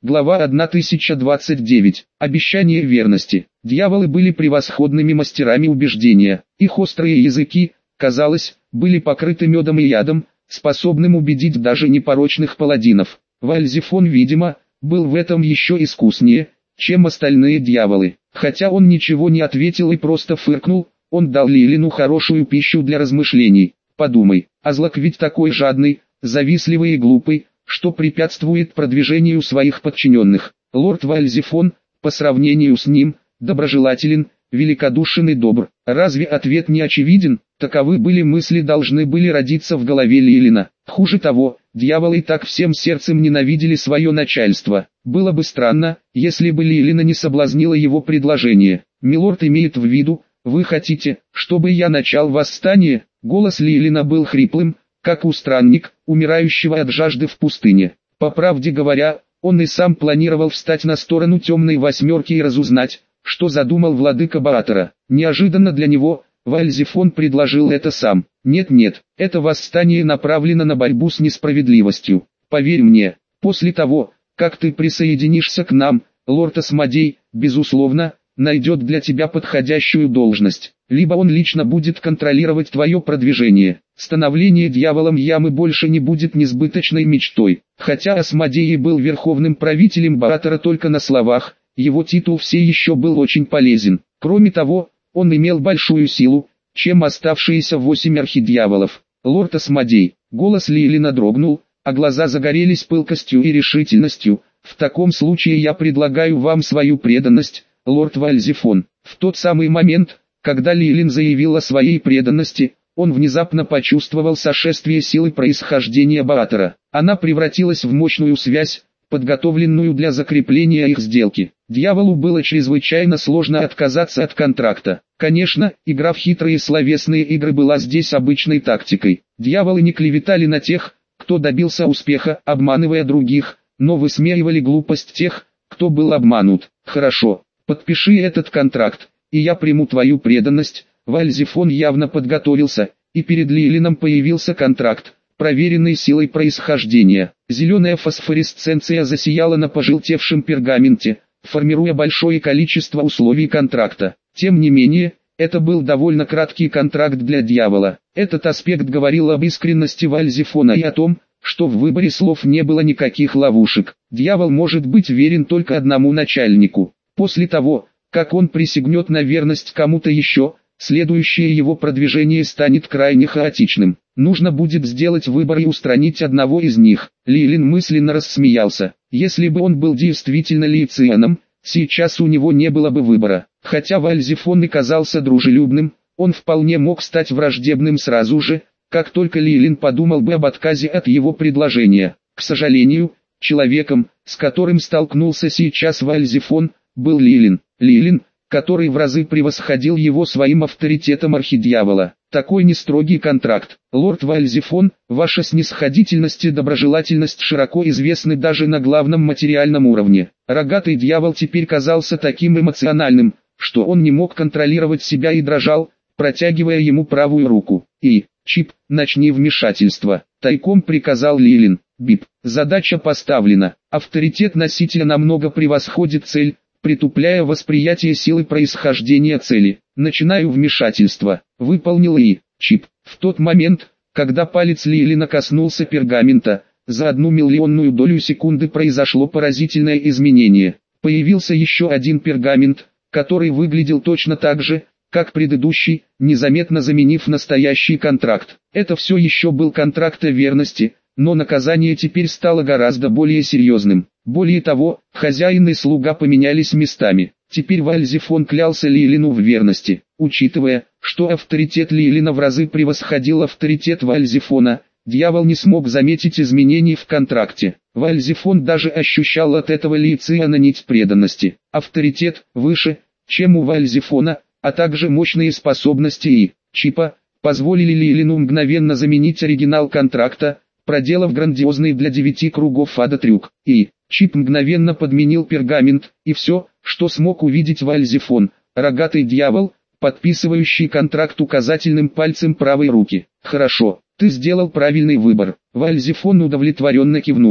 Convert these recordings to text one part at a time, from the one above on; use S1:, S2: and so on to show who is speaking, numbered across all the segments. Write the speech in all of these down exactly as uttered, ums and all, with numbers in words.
S1: Глава тысяча двадцать девять. Обещание верности. Дьяволы были превосходными мастерами убеждения. Их острые языки, казалось, были покрыты медом и ядом, способным убедить даже непорочных паладинов. Вальзефон, видимо, был в этом еще искуснее, чем остальные дьяволы. Хотя он ничего не ответил и просто фыркнул, он дал Лилину хорошую пищу для размышлений. Подумай, Азлак ведь такой жадный, завистливый и глупый, что препятствует продвижению своих подчиненных. Лорд Вальзефон, по сравнению с ним, доброжелателен, великодушен и добр. Разве ответ не очевиден? Таковы были мысли, должны были родиться в голове Лилина. Хуже того, дьяволы так всем сердцем ненавидели свое начальство. Было бы странно, если бы Лилина не соблазнила его предложение. «Милорд имеет в виду, вы хотите, чтобы я начал восстание?» Голос Лилина был хриплым, как у странника, умирающего от жажды в пустыне. По правде говоря, он и сам планировал встать на сторону темной восьмерки и разузнать, что задумал владыка Баатара. Неожиданно для него, Вальзефон предложил это сам. «Нет-нет, это восстание направлено на борьбу с несправедливостью. Поверь мне, после того, как ты присоединишься к нам, лорд Асмодей, безусловно, найдет для тебя подходящую должность. Либо он лично будет контролировать твое продвижение. Становление дьяволом ямы больше не будет несбыточной мечтой». Хотя Асмодей и был верховным правителем Баатара только на словах, его титул все еще был очень полезен. Кроме того, он имел большую силу, чем оставшиеся восемь архидьяволов. «Лорд Асмодей», голос Лилина дрогнул, а глаза загорелись пылкостью и решительностью. «В таком случае я предлагаю вам свою преданность, лорд Вальзефон». В тот самый момент, когда Лилин заявил о своей преданности, он внезапно почувствовал сошествие силы происхождения Баатара. Она превратилась в мощную связь, подготовленную для закрепления их сделки. Дьяволу было чрезвычайно сложно отказаться от контракта. Конечно, игра в хитрые словесные игры была здесь обычной тактикой. Дьяволы не клеветали на тех, кто добился успеха, обманывая других, но высмеивали глупость тех, кто был обманут. «Хорошо, подпиши этот контракт, и я приму твою преданность». Вальзефон явно подготовился, и перед Лилином появился контракт, проверенный силой происхождения. Зеленая фосфоресценция засияла на пожелтевшем пергаменте, формируя большое количество условий контракта. Тем не менее, это был довольно краткий контракт для дьявола. Этот аспект говорил об искренности Вальзефона и о том, что в выборе слов не было никаких ловушек. Дьявол может быть верен только одному начальнику. После того, как он присягнет на верность кому-то еще, следующее его продвижение станет крайне хаотичным. Нужно будет сделать выбор и устранить одного из них. Лилин мысленно рассмеялся. Если бы он был действительно Лицианом, сейчас у него не было бы выбора. Хотя Вальзефон и казался дружелюбным, он вполне мог стать враждебным сразу же, как только Лилин подумал бы об отказе от его предложения. К сожалению, человеком, с которым столкнулся сейчас Вальзефон, был Лилин. Лилин, который в разы превосходил его своим авторитетом архидьявола. Такой нестрогий контракт. Лорд Вальзефон, ваша снисходительность и доброжелательность широко известны даже на главном материальном уровне. Рогатый дьявол теперь казался таким эмоциональным, что он не мог контролировать себя и дрожал, протягивая ему правую руку. «И, Чип, начни вмешательство», — тайком приказал Лилин. «Бип, задача поставлена. Авторитет носителя намного превосходит цель, притупляя восприятие силы происхождения цели. Начинаю вмешательство». Выполнил И. Чип. В тот момент, когда палец Лилина коснулся пергамента, за одну миллионную долю секунды произошло поразительное изменение. Появился еще один пергамент, который выглядел точно так же, как предыдущий, незаметно заменив настоящий контракт. Это все еще был контракт о верности, но наказание теперь стало гораздо более серьезным. Более того, хозяин и слуга поменялись местами. Теперь Вальзефон клялся Лилину в верности. Учитывая, что авторитет Лилина в разы превосходил авторитет Вальзефона, дьявол не смог заметить изменений в контракте. Вальзефон даже ощущал от этого Лициана нить преданности. Авторитет выше, чем у Вальзефона, а также мощные способности И. Чипа, позволили Лилину мгновенно заменить оригинал контракта, проделав грандиозный для девяти кругов ада трюк. И. Чип мгновенно подменил пергамент, и все, что смог увидеть Вальзефон, рогатый дьявол, подписывающий контракт указательным пальцем правой руки. «Хорошо, ты сделал правильный выбор». Вальзефон удовлетворенно кивнул.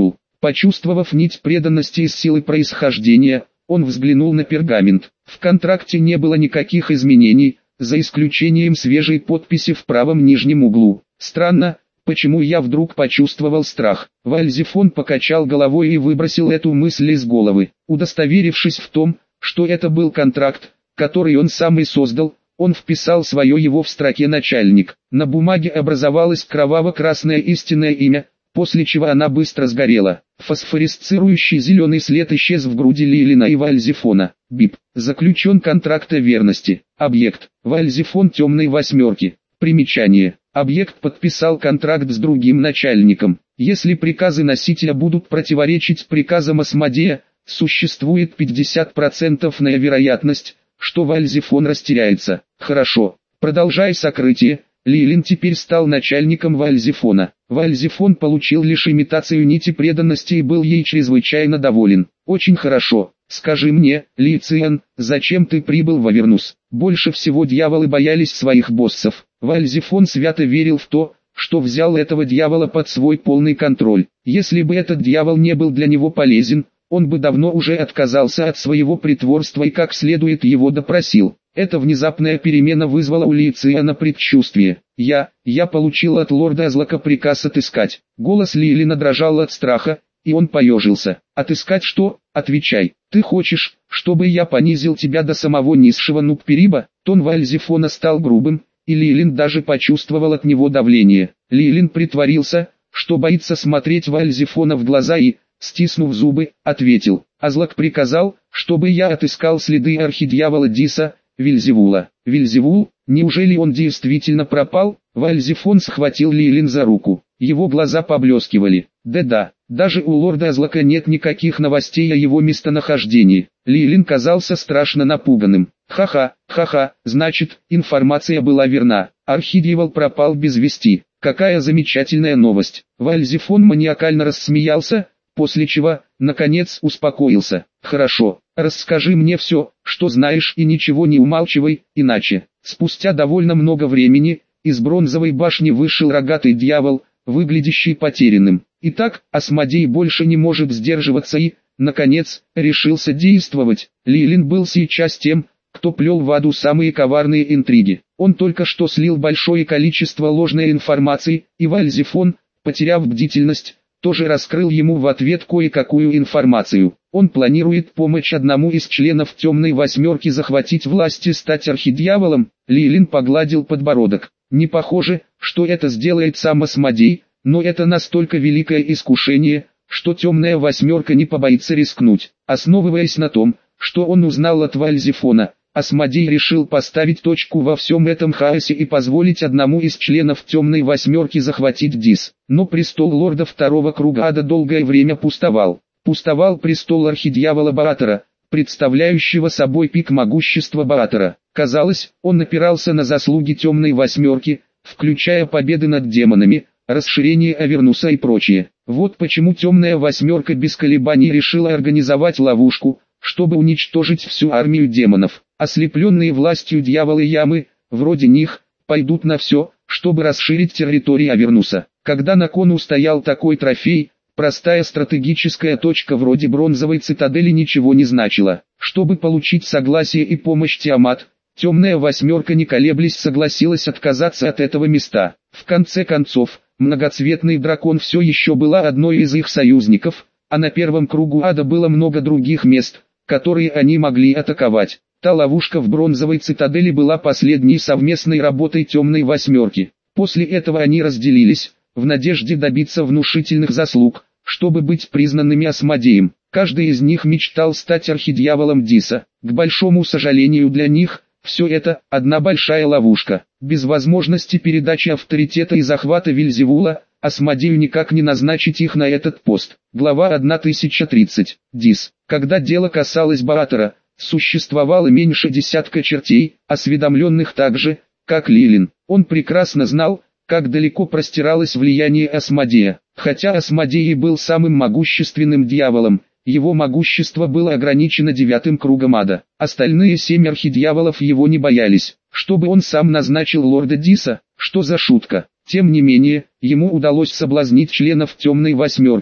S1: Почувствовав нить преданности из силы происхождения, он взглянул на пергамент. В контракте не было никаких изменений, за исключением свежей подписи в правом нижнем углу. Странно, почему я вдруг почувствовал страх. Вальзефон покачал головой и выбросил эту мысль из головы. Удостоверившись в том, что это был контракт, который он сам и создал, он вписал свое его в строке «начальник». На бумаге образовалось кроваво-красное истинное имя, после чего она быстро сгорела. Фосфорисцирующий зеленый след исчез в груди Лилина и Вальзефона. Бип. Заключен контракт о верности. Объект. Вальзефон темной восьмерки. Примечание. Объект подписал контракт с другим начальником. Если приказы носителя будут противоречить приказам Асмодея, существует пятьдесят процентов вероятность, что Вальзефон растеряется. Хорошо. Продолжай сокрытие. Лилин теперь стал начальником Вальзефона. Вальзефон получил лишь имитацию нити преданности и был ей чрезвычайно доволен. Очень хорошо. Скажи мне, Лициан, зачем ты прибыл в Авернус? Больше всего дьяволы боялись своих боссов. Вальзефон свято верил в то, что взял этого дьявола под свой полный контроль. Если бы этот дьявол не был для него полезен, он бы давно уже отказался от своего притворства и как следует его допросил. Эта внезапная перемена вызвала у Лициана предчувствие. «Я, я получил от лорда Азлака приказ отыскать». Голос Лилина дрожал от страха, и он поежился. «Отыскать что? Отвечай. Ты хочешь, чтобы я понизил тебя до самого низшего Нукпериба?» Тон Вальзефона стал грубым, и Лилин даже почувствовал от него давление. Лилин притворился, что боится смотреть Вальзефона в глаза и, стиснув зубы, ответил. «Азлак приказал, чтобы я отыскал следы архидьявола Диса, Вильзевула». «Вильзевул? Неужели он действительно пропал?» Вальзефон схватил Лилин за руку. Его глаза поблескивали. «Да-да, даже у лорда Азлака нет никаких новостей о его местонахождении». Лилин казался страшно напуганным. «Ха-ха, ха-ха, значит, информация была верна. Архидьявол пропал без вести. Какая замечательная новость». Вальзефон маниакально рассмеялся, после чего, наконец, успокоился. «Хорошо, расскажи мне все, что знаешь, и ничего не умалчивай, иначе». Спустя довольно много времени, из бронзовой башни вышел рогатый дьявол, выглядящий потерянным. Итак, Асмодей больше не может сдерживаться и, наконец, решился действовать. Лилин был сейчас тем, кто плел в аду самые коварные интриги. Он только что слил большое количество ложной информации, и Вальзефон, потеряв бдительность, тоже раскрыл ему в ответ кое-какую информацию. Он планирует помочь одному из членов темной восьмерки захватить власть и стать архидьяволом. Лилин погладил подбородок. Не похоже, что это сделает сам Асмодей, но это настолько великое искушение, что темная восьмерка не побоится рискнуть. Основываясь на том, что он узнал от Вальзефона, Асмодей решил поставить точку во всем этом хаосе и позволить одному из членов темной восьмерки захватить Дис. Но престол лорда второго круга ада долгое время пустовал. Пустовал престол архидьявола Баатора, представляющего собой пик могущества Баатора. Казалось, он опирался на заслуги темной восьмерки, включая победы над демонами, расширение Авернуса и прочее. Вот почему темная восьмерка без колебаний решила организовать ловушку, чтобы уничтожить всю армию демонов. Ослепленные властью дьяволы Ямы, вроде них, пойдут на все, чтобы расширить территорию Авернуса. Когда на кону стоял такой трофей, простая стратегическая точка вроде бронзовой цитадели ничего не значила. Чтобы получить согласие и помощь Тиамат, темная восьмерка не колеблясь согласилась отказаться от этого места. В конце концов, многоцветный дракон все еще была одной из их союзников, а на первом кругу ада было много других мест, которые они могли атаковать. Та ловушка в бронзовой цитадели была последней совместной работой темной восьмерки. После этого они разделились, в надежде добиться внушительных заслуг, чтобы быть признанными Асмодеем. Каждый из них мечтал стать архидьяволом Диса. К большому сожалению для них, все это – одна большая ловушка. Без возможности передачи авторитета и захвата Вильзевула, Асмодею никак не назначить их на этот пост. Глава тысяча тридцать. Дис. Когда дело касалось Баатора, существовало меньше десятка чертей, осведомленных так же, как Лилин. Он прекрасно знал, как далеко простиралось влияние Асмодея. Хотя Асмодей и был самым могущественным дьяволом, его могущество было ограничено девятым кругом ада. Остальные семь архидьяволов его не боялись. Чтобы он сам назначил лорда Диса, что за шутка. Тем не менее, ему удалось соблазнить членов темной восьмерки.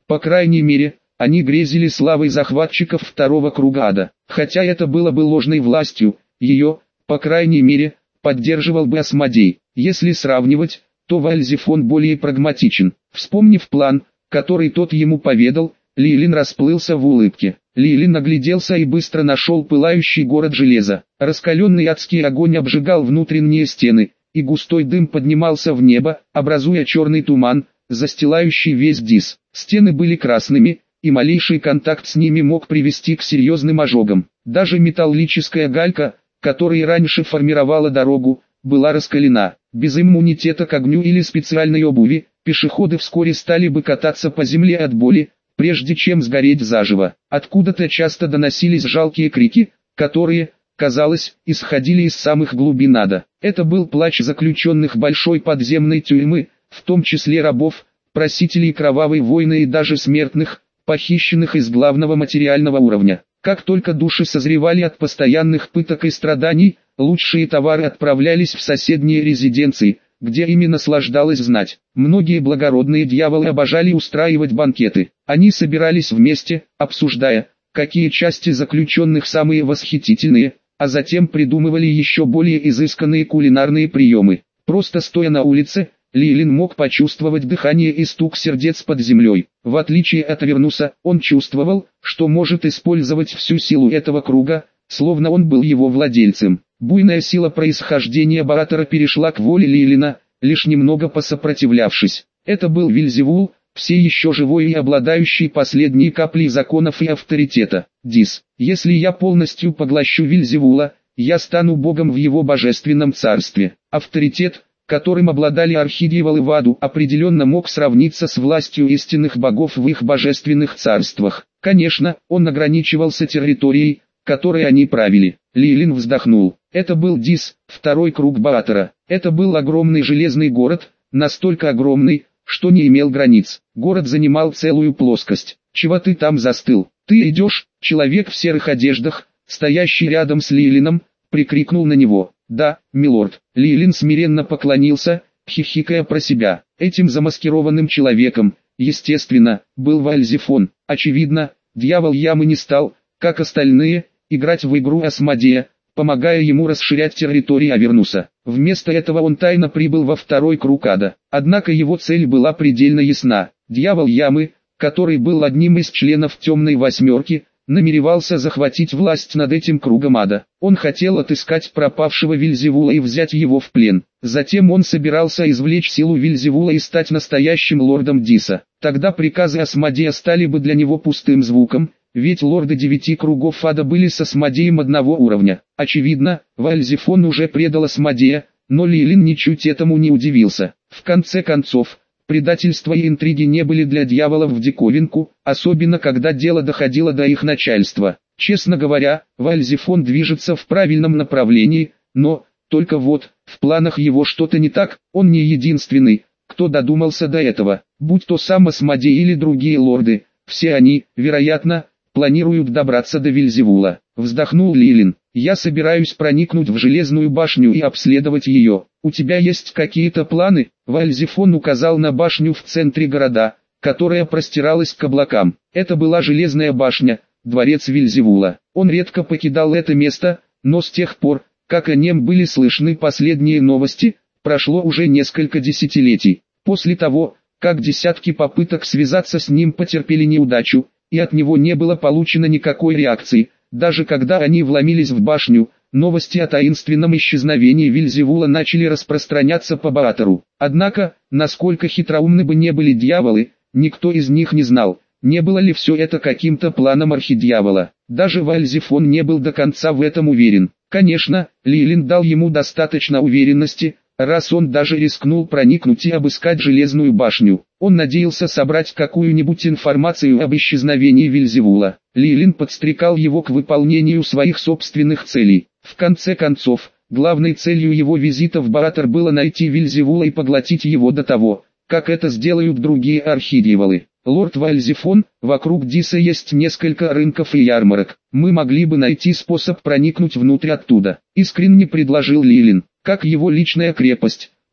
S1: По крайней мере, они грезили славой захватчиков второго круга ада. Хотя это было бы ложной властью, ее, по крайней мере, поддерживал бы Асмодей. Если сравнивать, то Вальзефон более прагматичен. Вспомнив план, который тот ему поведал, Лилин расплылся в улыбке. Лилин огляделся и быстро нашел пылающий город железа. Раскаленный адский огонь обжигал внутренние стены, и густой дым поднимался в небо, образуя черный туман, застилающий весь Дис. Стены были красными, и малейший контакт с ними мог привести к серьезным ожогам. Даже металлическая галька, которая раньше формировала дорогу, была раскалена. Без иммунитета к огню или специальной обуви, пешеходы вскоре стали бы кататься по земле от боли, прежде чем сгореть заживо. Откуда-то часто доносились жалкие крики, которые, казалось, исходили из самых глубин ада. Это был плач заключенных большой подземной тюрьмы, в том числе рабов, просителей кровавой войны и даже смертных, похищенных из главного материального уровня. Как только души созревали от постоянных пыток и страданий, лучшие товары отправлялись в соседние резиденции, где ими наслаждалось знать. Многие благородные дьяволы обожали устраивать банкеты. Они собирались вместе, обсуждая, какие части заключенных самые восхитительные, а затем придумывали еще более изысканные кулинарные приемы. Просто стоя на улице, Лилин мог почувствовать дыхание и стук сердец под землей. В отличие от Авернуса, он чувствовал, что может использовать всю силу этого круга, словно он был его владельцем. Буйная сила происхождения Баатара перешла к воле Лилина, лишь немного посопротивлявшись. Это был Вельзевул, все еще живой и обладающий последней каплей законов и авторитета. Дис, если я полностью поглощу Вельзевула, я стану богом в его божественном царстве. Авторитет, которым обладали архидьяволы в аду, определенно мог сравниться с властью истинных богов в их божественных царствах. Конечно, он ограничивался территорией, которой они правили. Лилин вздохнул. Это был Дис, второй круг Баатара. Это был огромный железный город, настолько огромный, что не имел границ. Город занимал целую плоскость. «Чего ты там застыл? Ты идешь?» Человек в серых одеждах, стоящий рядом с Лилином, прикрикнул на него. «Да, милорд». Лилин смиренно поклонился, хихикая про себя. Этим замаскированным человеком, естественно, был Вальзефон. Очевидно, дьявол ямы не стал, как остальные, играть в игру Асмодея, помогая ему расширять территорию Авернуса. Вместо этого он тайно прибыл во второй круг ада. Однако его цель была предельно ясна. Дьявол ямы, который был одним из членов темной восьмерки, намеревался захватить власть над этим кругом ада. Он хотел отыскать пропавшего Вельзевула и взять его в плен. Затем он собирался извлечь силу Вельзевула и стать настоящим лордом Диса. Тогда приказы Асмодея стали бы для него пустым звуком, ведь лорды девяти кругов ада были с Асмодеем одного уровня. Очевидно, Вальзефон уже предал Асмодея, но Лилин ничуть этому не удивился. В конце концов, предательство и интриги не были для дьяволов в диковинку, особенно когда дело доходило до их начальства. Честно говоря, Вальзефон движется в правильном направлении, но, только вот, в планах его что-то не так, он не единственный, кто додумался до этого. Будь то сам Асмодей или другие лорды, все они, вероятно, планируют добраться до Вельзевула. Вздохнул Лилин. Я собираюсь проникнуть в железную башню и обследовать ее. У тебя есть какие-то планы? Вальзефон указал на башню в центре города, которая простиралась к облакам. Это была железная башня, дворец Вельзевула. Он редко покидал это место, но с тех пор, как о нем были слышны последние новости, прошло уже несколько десятилетий. После того, как десятки попыток связаться с ним потерпели неудачу, и от него не было получено никакой реакции, даже когда они вломились в башню, новости о таинственном исчезновении Вельзевула начали распространяться по Баатору. Однако, насколько хитроумны бы не были дьяволы, никто из них не знал, не было ли все это каким-то планом архидьявола. Даже Вальзефон не был до конца в этом уверен. Конечно, Лилин дал ему достаточно уверенности, раз он даже рискнул проникнуть и обыскать железную башню. Он надеялся собрать какую-нибудь информацию об исчезновении Вельзевула. Лилин подстрекал его к выполнению своих собственных целей. В конце концов, главной целью его визита в Баатар было найти Вельзевула и поглотить его до того, как это сделают другие архидьяволы. Лорд Вальзефон, вокруг Диса есть несколько рынков и ярмарок. Мы могли бы найти способ проникнуть внутрь оттуда. Искренне предложил Лилин. Как его личная крепость,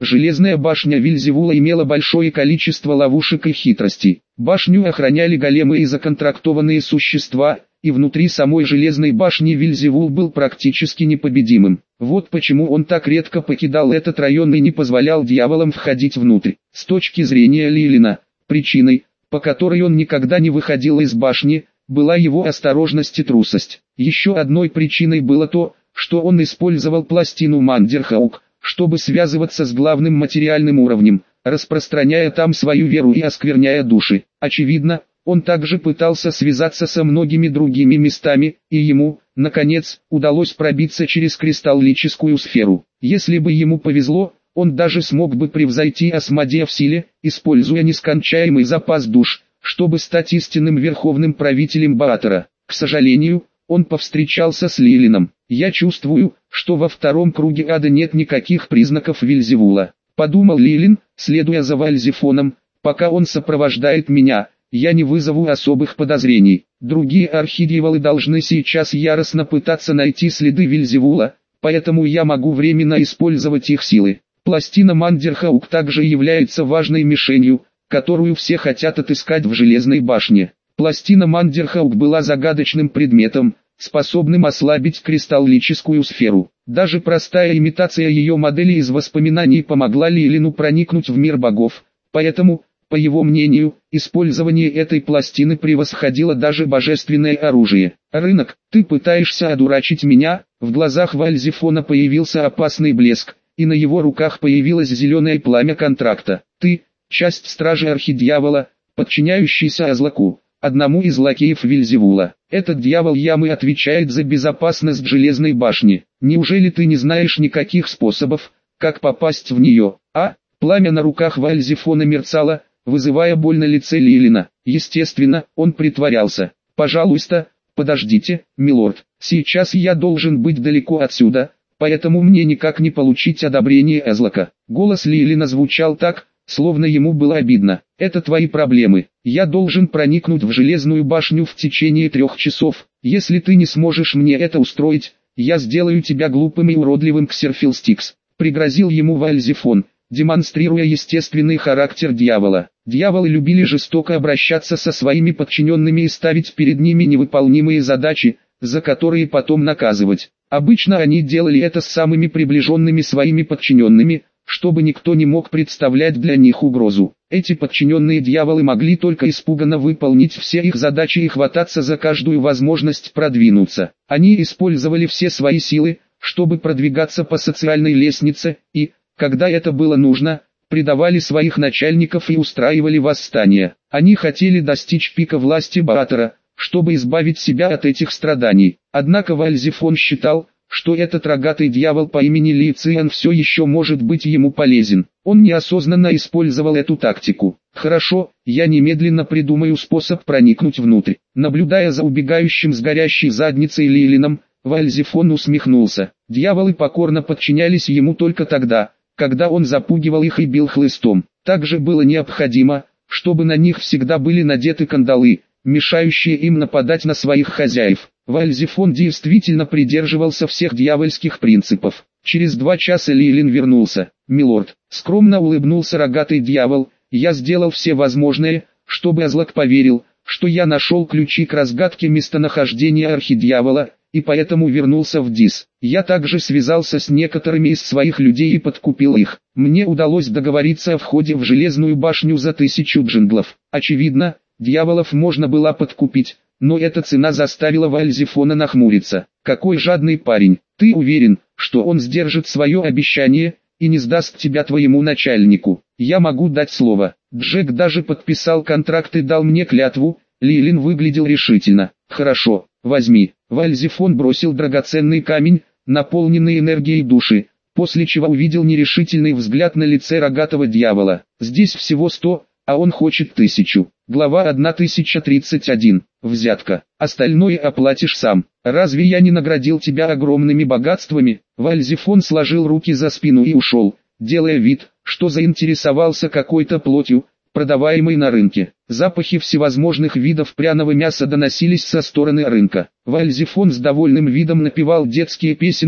S1: Железная башня Вельзевула имела большое количество ловушек и хитростей. Башню охраняли големы и законтрактованные существа, и внутри самой железной башни Вельзевул был практически непобедимым. Вот почему он так редко покидал этот район и не позволял дьяволам входить внутрь. С точки зрения Лилина, причиной, по которой он никогда не выходил из башни, была его осторожность и трусость. Еще одной причиной было то, что он использовал пластину Мандерхаук, чтобы связываться с главным материальным уровнем, распространяя там свою веру и оскверняя души. Очевидно, он также пытался связаться со многими другими местами, и ему, наконец, удалось пробиться через кристаллическую сферу. Если бы ему повезло, он даже смог бы превзойти Асмодея в силе, используя нескончаемый запас душ, чтобы стать истинным верховным правителем Баатара. К сожалению, он повстречался с Лилином. «Я чувствую, что во втором круге ада нет никаких признаков Вельзевула», — подумал Лилин, следуя за Вальзефоном. «Пока он сопровождает меня, я не вызову особых подозрений. Другие архидьяволы должны сейчас яростно пытаться найти следы Вельзевула, поэтому я могу временно использовать их силы. Пластина Мандерхаук также является важной мишенью, которую все хотят отыскать в Железной башне». Пластина Мандерхаук была загадочным предметом, способным ослабить кристаллическую сферу. Даже простая имитация ее модели из воспоминаний помогла Лилину проникнуть в мир богов, поэтому, по его мнению, использование этой пластины превосходило даже божественное оружие. «Рынок, ты пытаешься одурачить меня?» В глазах Вальзефона появился опасный блеск, и на его руках появилось зеленое пламя контракта. «Ты, часть стражи архидьявола, подчиняющийся Азлаку, одному из лакеев Вельзевула. Этот дьявол ямы отвечает за безопасность Железной башни. Неужели ты не знаешь никаких способов, как попасть в нее?» А? Пламя на руках Вальзефона мерцало, вызывая боль на лице Лилина. Естественно, он притворялся. «Пожалуйста, подождите, милорд, сейчас я должен быть далеко отсюда, поэтому мне никак не получить одобрение Азлака». Голос Лилина звучал так, словно ему было обидно. «Это твои проблемы. Я должен проникнуть в Железную башню в течение трех часов. Если ты не сможешь мне это устроить, я сделаю тебя глупым и уродливым, Ксерфилстикс», — пригрозил ему Вальзефон, демонстрируя естественный характер дьявола. Дьяволы любили жестоко обращаться со своими подчиненными и ставить перед ними невыполнимые задачи, за которые потом наказывать. Обычно они делали это с самыми приближенными своими подчиненными, чтобы никто не мог представлять для них угрозу. Эти подчиненные дьяволы могли только испуганно выполнить все их задачи и хвататься за каждую возможность продвинуться. Они использовали все свои силы, чтобы продвигаться по социальной лестнице, и, когда это было нужно, предавали своих начальников и устраивали восстания. Они хотели достичь пика власти Баатара, чтобы избавить себя от этих страданий. Однако Вальзефон считал, что этот рогатый дьявол по имени Ли Циан все еще может быть ему полезен. Он неосознанно использовал эту тактику. «Хорошо, я немедленно придумаю способ проникнуть внутрь». Наблюдая за убегающим с горящей задницей Лилином, Вальзефон усмехнулся. Дьяволы покорно подчинялись ему только тогда, когда он запугивал их и бил хлыстом. Также было необходимо, чтобы на них всегда были надеты кандалы, мешающие им нападать на своих хозяев. Вальзефон действительно придерживался всех дьявольских принципов. Через два часа Лилин вернулся. «Милорд», — скромно улыбнулся рогатый дьявол, — «я сделал все возможное, чтобы Азлак поверил, что я нашел ключи к разгадке местонахождения архидьявола, и поэтому вернулся в Дис. Я также связался с некоторыми из своих людей и подкупил их. Мне удалось договориться о входе в Железную башню за тысячу джинглов. Очевидно, дьяволов можно было подкупить, но эта цена заставила Вальзефона нахмуриться. Какой жадный парень. Ты уверен, что он сдержит свое обещание и не сдаст тебя твоему начальнику? Я могу дать слово. Джек даже подписал контракт и дал мне клятву». Лилин выглядел решительно. «Хорошо, возьми». Вальзефон бросил драгоценный камень, наполненный энергией души, после чего увидел нерешительный взгляд на лице рогатого дьявола. «Здесь всего сто, а он хочет тысячу». Глава тысяча тридцать один. Взятка. «Остальное оплатишь сам. Разве я не наградил тебя огромными богатствами?» Вальзефон сложил руки за спину и ушел, делая вид, что заинтересовался какой-то плотью, продаваемой на рынке. Запахи всевозможных видов пряного мяса доносились со стороны рынка. Вальзефон с довольным видом напевал детские песенки,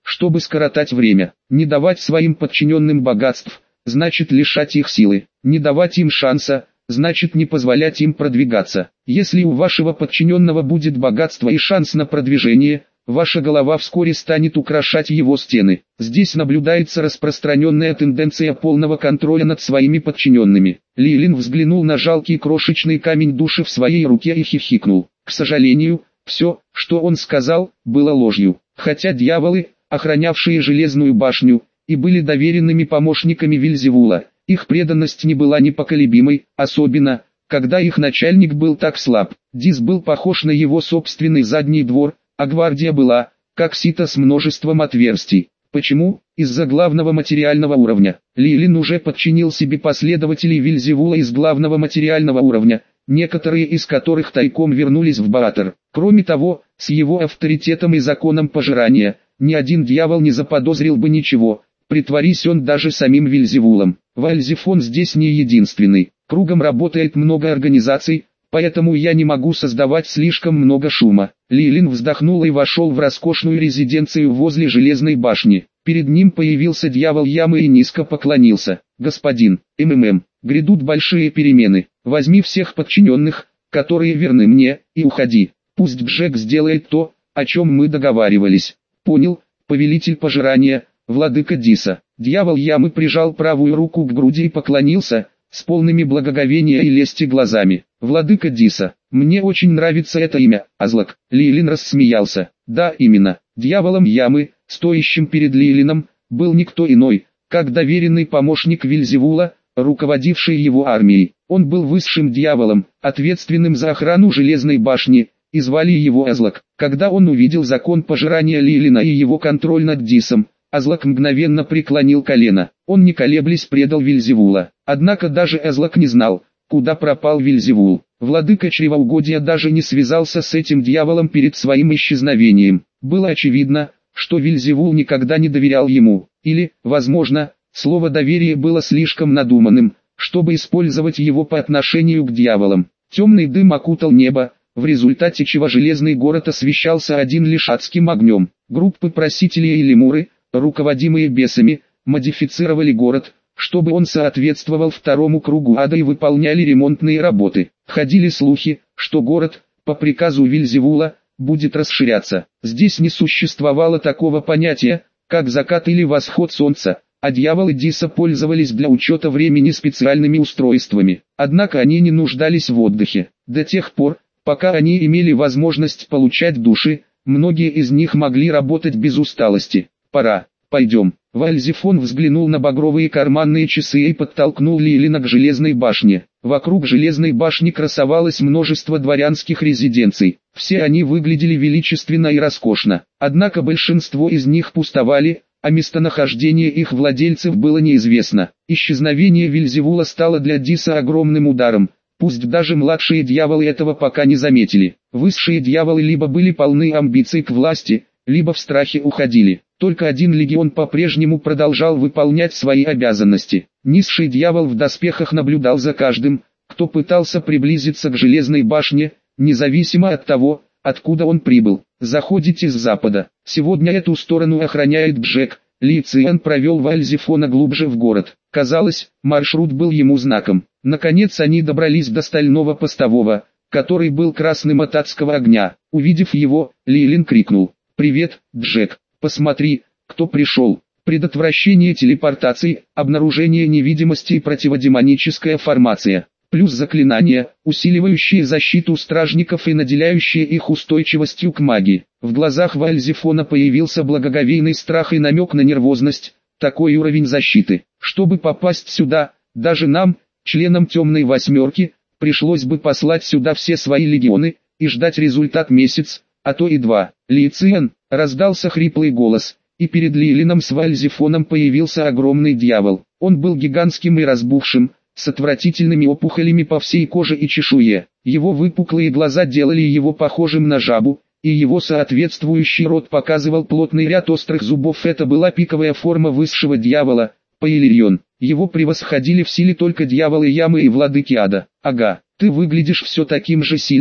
S1: чтобы скоротать время. Не давать своим подчиненным богатств, значит лишать их силы. Не давать им шанса, значит не позволять им продвигаться. Если у вашего подчиненного будет богатство и шанс на продвижение, ваша голова вскоре станет украшать его стены. Здесь наблюдается распространенная тенденция полного контроля над своими подчиненными. Ли Лин взглянул на жалкий крошечный камень души в своей руке и хихикнул. К сожалению, все, что он сказал, было ложью. Хотя дьяволы, охранявшие Железную башню, и были доверенными помощниками Вельзевула, их преданность не была непоколебимой, особенно, когда их начальник был так слаб. Дис был похож на его собственный задний двор, а гвардия была, как сито с множеством отверстий. Почему? Из-за главного материального уровня. Ли Лин уже подчинил себе последователей Вельзевула из главного материального уровня, некоторые из которых тайком вернулись в Баатар. Кроме того, с его авторитетом и законом пожирания, ни один дьявол не заподозрил бы ничего, притворись он даже самим Вельзевулом. Вальзефон здесь не единственный. Кругом работает много организаций, поэтому я не могу создавать слишком много шума. Ли Лин вздохнул и вошел в роскошную резиденцию возле Железной башни. Перед ним появился дьявол ямы и низко поклонился. «Господин, МММ, грядут большие перемены. Возьми всех подчиненных, которые верны мне, и уходи. Пусть Джек сделает то, о чем мы договаривались». «Понял, повелитель пожирания, владыка Диса». Дьявол ямы прижал правую руку к груди и поклонился, с полными благоговения и лести глазами. «Владыка Диса, мне очень нравится это имя, Азлак». Ли Лин рассмеялся. Да, именно. Дьяволом ямы, стоящим перед Ли Лином, был никто иной, как доверенный помощник Вельзевула, руководивший его армией. Он был высшим дьяволом, ответственным за охрану Железной башни, и звали его Азлак. Когда он увидел закон пожирания Ли Лина и его контроль над Дисом, Азлак мгновенно преклонил колено. Он не колеблясь предал Вельзевула. Однако даже Азлак не знал, куда пропал Вельзевул. Владыка чревоугодия даже не связался с этим дьяволом перед своим исчезновением. Было очевидно, что Вельзевул никогда не доверял ему. Или, возможно, слово «доверие» было слишком надуманным, чтобы использовать его по отношению к дьяволам. Темный дым окутал небо, в результате чего Железный город освещался один лишь адским огнем. Группы просителей и лемуры, руководимые бесами, модифицировали город, чтобы он соответствовал второму кругу ада и выполняли ремонтные работы. Ходили слухи, что город, по приказу Вельзевула, будет расширяться. Здесь не существовало такого понятия, как закат или восход солнца, а дьяволы Диса пользовались для учета времени специальными устройствами. Однако они не нуждались в отдыхе. До тех пор, пока они имели возможность получать души, многие из них могли работать без усталости. «Пора, пойдем». Вальзефон взглянул на багровые карманные часы и подтолкнул Ли Лина к Железной башне. Вокруг Железной башни красовалось множество дворянских резиденций. Все они выглядели величественно и роскошно. Однако большинство из них пустовали, а местонахождение их владельцев было неизвестно. Исчезновение Вельзевула стало для Диса огромным ударом. Пусть даже младшие дьяволы этого пока не заметили. Высшие дьяволы либо были полны амбиций к власти, либо в страхе уходили. Только один легион по-прежнему продолжал выполнять свои обязанности. Низший дьявол в доспехах наблюдал за каждым, кто пытался приблизиться к Железной башне, независимо от того, откуда он прибыл. «Заходите с запада. Сегодня эту сторону охраняет Джек». Ли Циан провел Вальзефона глубже в город. Казалось, маршрут был ему знаком. Наконец они добрались до стального постового, который был красным от адского огня. Увидев его, Ли Лин крикнул: «Привет, Джек! Посмотри, кто пришел!» Предотвращение телепортации, обнаружение невидимости и противодемоническая формация. Плюс заклинания, усиливающие защиту стражников и наделяющие их устойчивостью к магии. В глазах Вальзефона появился благоговейный страх и намек на нервозность. Такой уровень защиты. Чтобы попасть сюда, даже нам, членам Темной Восьмерки, пришлось бы послать сюда все свои легионы, и ждать результат месяц, а то и два. «Ли Циан», — раздался хриплый голос, и перед Ли Лином с Вальзефоном появился огромный дьявол. Он был гигантским и разбухшим, с отвратительными опухолями по всей коже и чешуе. Его выпуклые глаза делали его похожим на жабу, и его соответствующий рот показывал плотный ряд острых зубов. Это была пиковая форма высшего дьявола, Паэлирион. Его превосходили в силе только дьяволы ямы и владыки ада. «Ага, ты выглядишь все таким же сильным,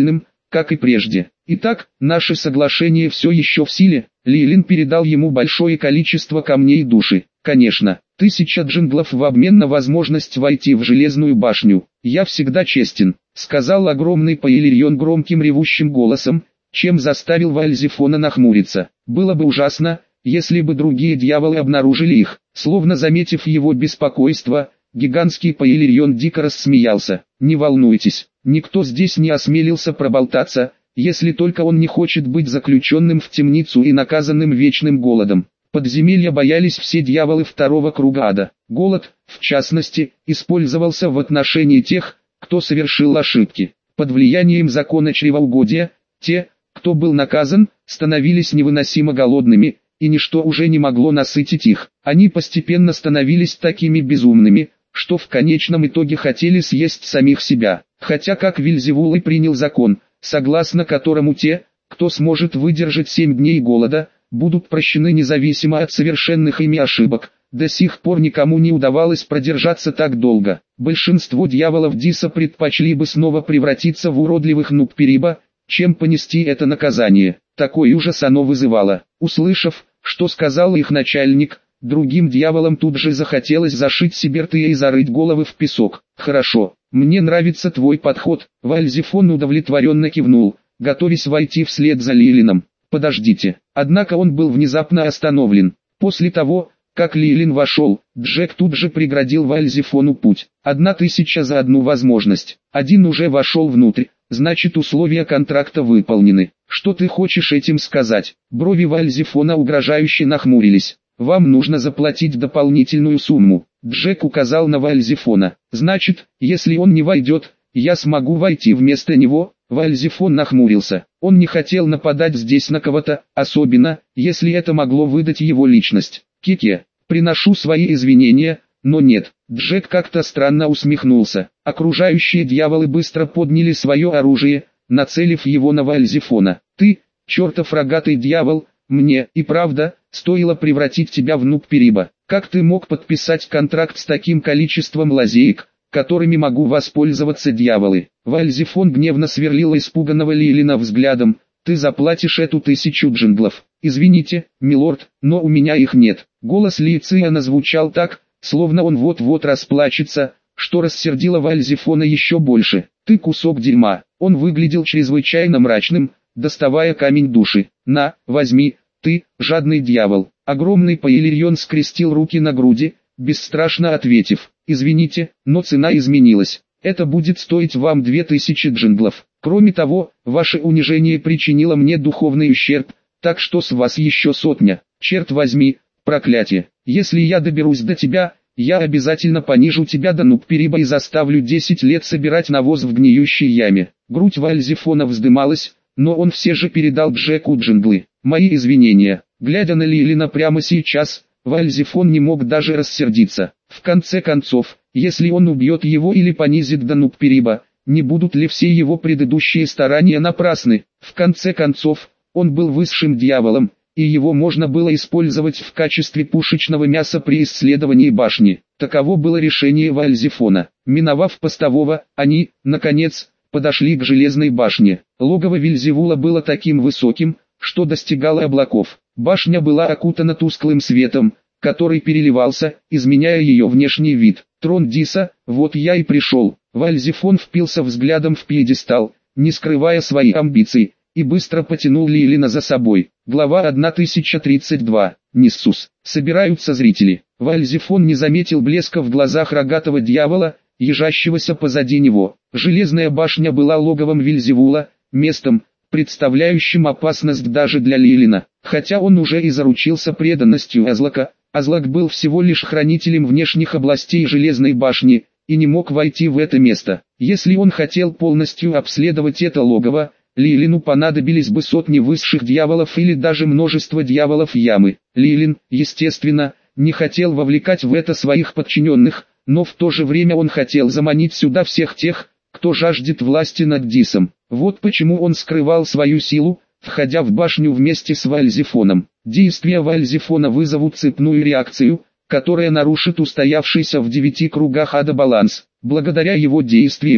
S1: как и прежде. Итак, наше соглашение все еще в силе. Лилин передал ему большое количество камней души. Конечно, тысяча джинглов в обмен на возможность войти в железную башню. Я всегда честен, сказал огромный Паэльон громким ревущим голосом, чем заставил Вальзефона нахмуриться. Было бы ужасно, если бы другие дьяволы обнаружили их. Словно заметив его беспокойство, гигантский Паэльон дико рассмеялся. Не волнуйтесь, никто здесь не осмелился проболтаться, если только он не хочет быть заключенным в темницу и наказанным вечным голодом. Подземелья боялись все дьяволы второго круга ада. Голод, в частности, использовался в отношении тех, кто совершил ошибки. Под влиянием закона чревоугодия, те, кто был наказан, становились невыносимо голодными, и ничто уже не могло насытить их. Они постепенно становились такими безумными, что в конечном итоге хотели съесть самих себя. Хотя как Вельзевул и принял закон, согласно которому те, кто сможет выдержать семь дней голода, будут прощены независимо от совершенных ими ошибок, до сих пор никому не удавалось продержаться так долго. Большинство дьяволов Диса предпочли бы снова превратиться в уродливых Нуппериба, чем понести это наказание. Такой ужас оно вызывало. Услышав, что сказал их начальник, другим дьяволам тут же захотелось зашить себе рты и зарыть головы в песок. «Хорошо, мне нравится твой подход», — Вальзефон удовлетворенно кивнул, готовясь войти вслед за Лилином. «Подождите». Однако он был внезапно остановлен. После того, как Лилин вошел, Джек тут же преградил Вальзефону путь. Одна тысяча за одну возможность. Один уже вошел внутрь, значит условия контракта выполнены. Что ты хочешь этим сказать? Брови Вальзефона угрожающе нахмурились. Вам нужно заплатить дополнительную сумму. Джек указал на Вальзефона. Значит, если он не войдет, я смогу войти вместо него? Вальзефон нахмурился. Он не хотел нападать здесь на кого-то, особенно, если это могло выдать его личность. Кике, приношу свои извинения, но нет. Джек как-то странно усмехнулся. Окружающие дьяволы быстро подняли свое оружие, нацелив его на Вальзефона. Ты, чертов рогатый дьявол, мне, и правда, стоило превратить тебя в Нуппериба. Как ты мог подписать контракт с таким количеством лазеек, которыми могу воспользоваться дьяволы? Вальзефон гневно сверлил испуганного Лилина взглядом. Ты заплатишь эту тысячу джинглов. Извините, милорд, но у меня их нет. Голос Лициана звучал так, словно он вот-вот расплачется, что рассердило Вальзефона еще больше. Ты кусок дерьма. Он выглядел чрезвычайно мрачным, доставая камень души. На, возьми, ты, жадный дьявол. Огромный Паэльон скрестил руки на груди, бесстрашно ответив. Извините, но цена изменилась. Это будет стоить вам две тысячи джинглов. Кроме того, ваше унижение причинило мне духовный ущерб, так что с вас еще сотня. Черт возьми, проклятие. Если я доберусь до тебя, я обязательно понижу тебя до Нуппериба и заставлю десять лет собирать навоз в гниющей яме. Грудь Вальзефона вздымалась, но он все же передал Джеку джинглы. Мои извинения. Глядя на Лилина прямо сейчас, Вальзефон не мог даже рассердиться. В конце концов, если он убьет его или понизит до Нуппериба, не будут ли все его предыдущие старания напрасны? В конце концов, он был высшим дьяволом, и его можно было использовать в качестве пушечного мяса при исследовании башни. Таково было решение Вальзефона. Миновав постового, они, наконец, подошли к железной башне. Логово Вельзевула было таким высоким, что достигало облаков. Башня была окутана тусклым светом, который переливался, изменяя ее внешний вид. Трон Диса, вот я и пришел. Вальзефон впился взглядом в пьедестал, не скрывая свои амбиции, и быстро потянул Лилина за собой. Глава тысяча тридцать два. Ниссус. Собираются зрители. Вальзефон не заметил блеска в глазах рогатого дьявола, ежащегося позади него. Железная башня была логовом Вельзевула, местом, представляющим опасность даже для Лилина. Хотя он уже и заручился преданностью Азлака, Азлак был всего лишь хранителем внешних областей железной башни, и не мог войти в это место. Если он хотел полностью обследовать это логово, Лилину понадобились бы сотни высших дьяволов или даже множество дьяволов ямы. Лилин, естественно, не хотел вовлекать в это своих подчиненных, но в то же время он хотел заманить сюда всех тех, кто жаждет власти над Дисом. Вот почему он скрывал свою силу, входя в башню вместе с Вальзефоном. Действия Вальзефона вызовут цепную реакцию, которая нарушит устоявшийся в девяти кругах ада баланс. Благодаря его действиям,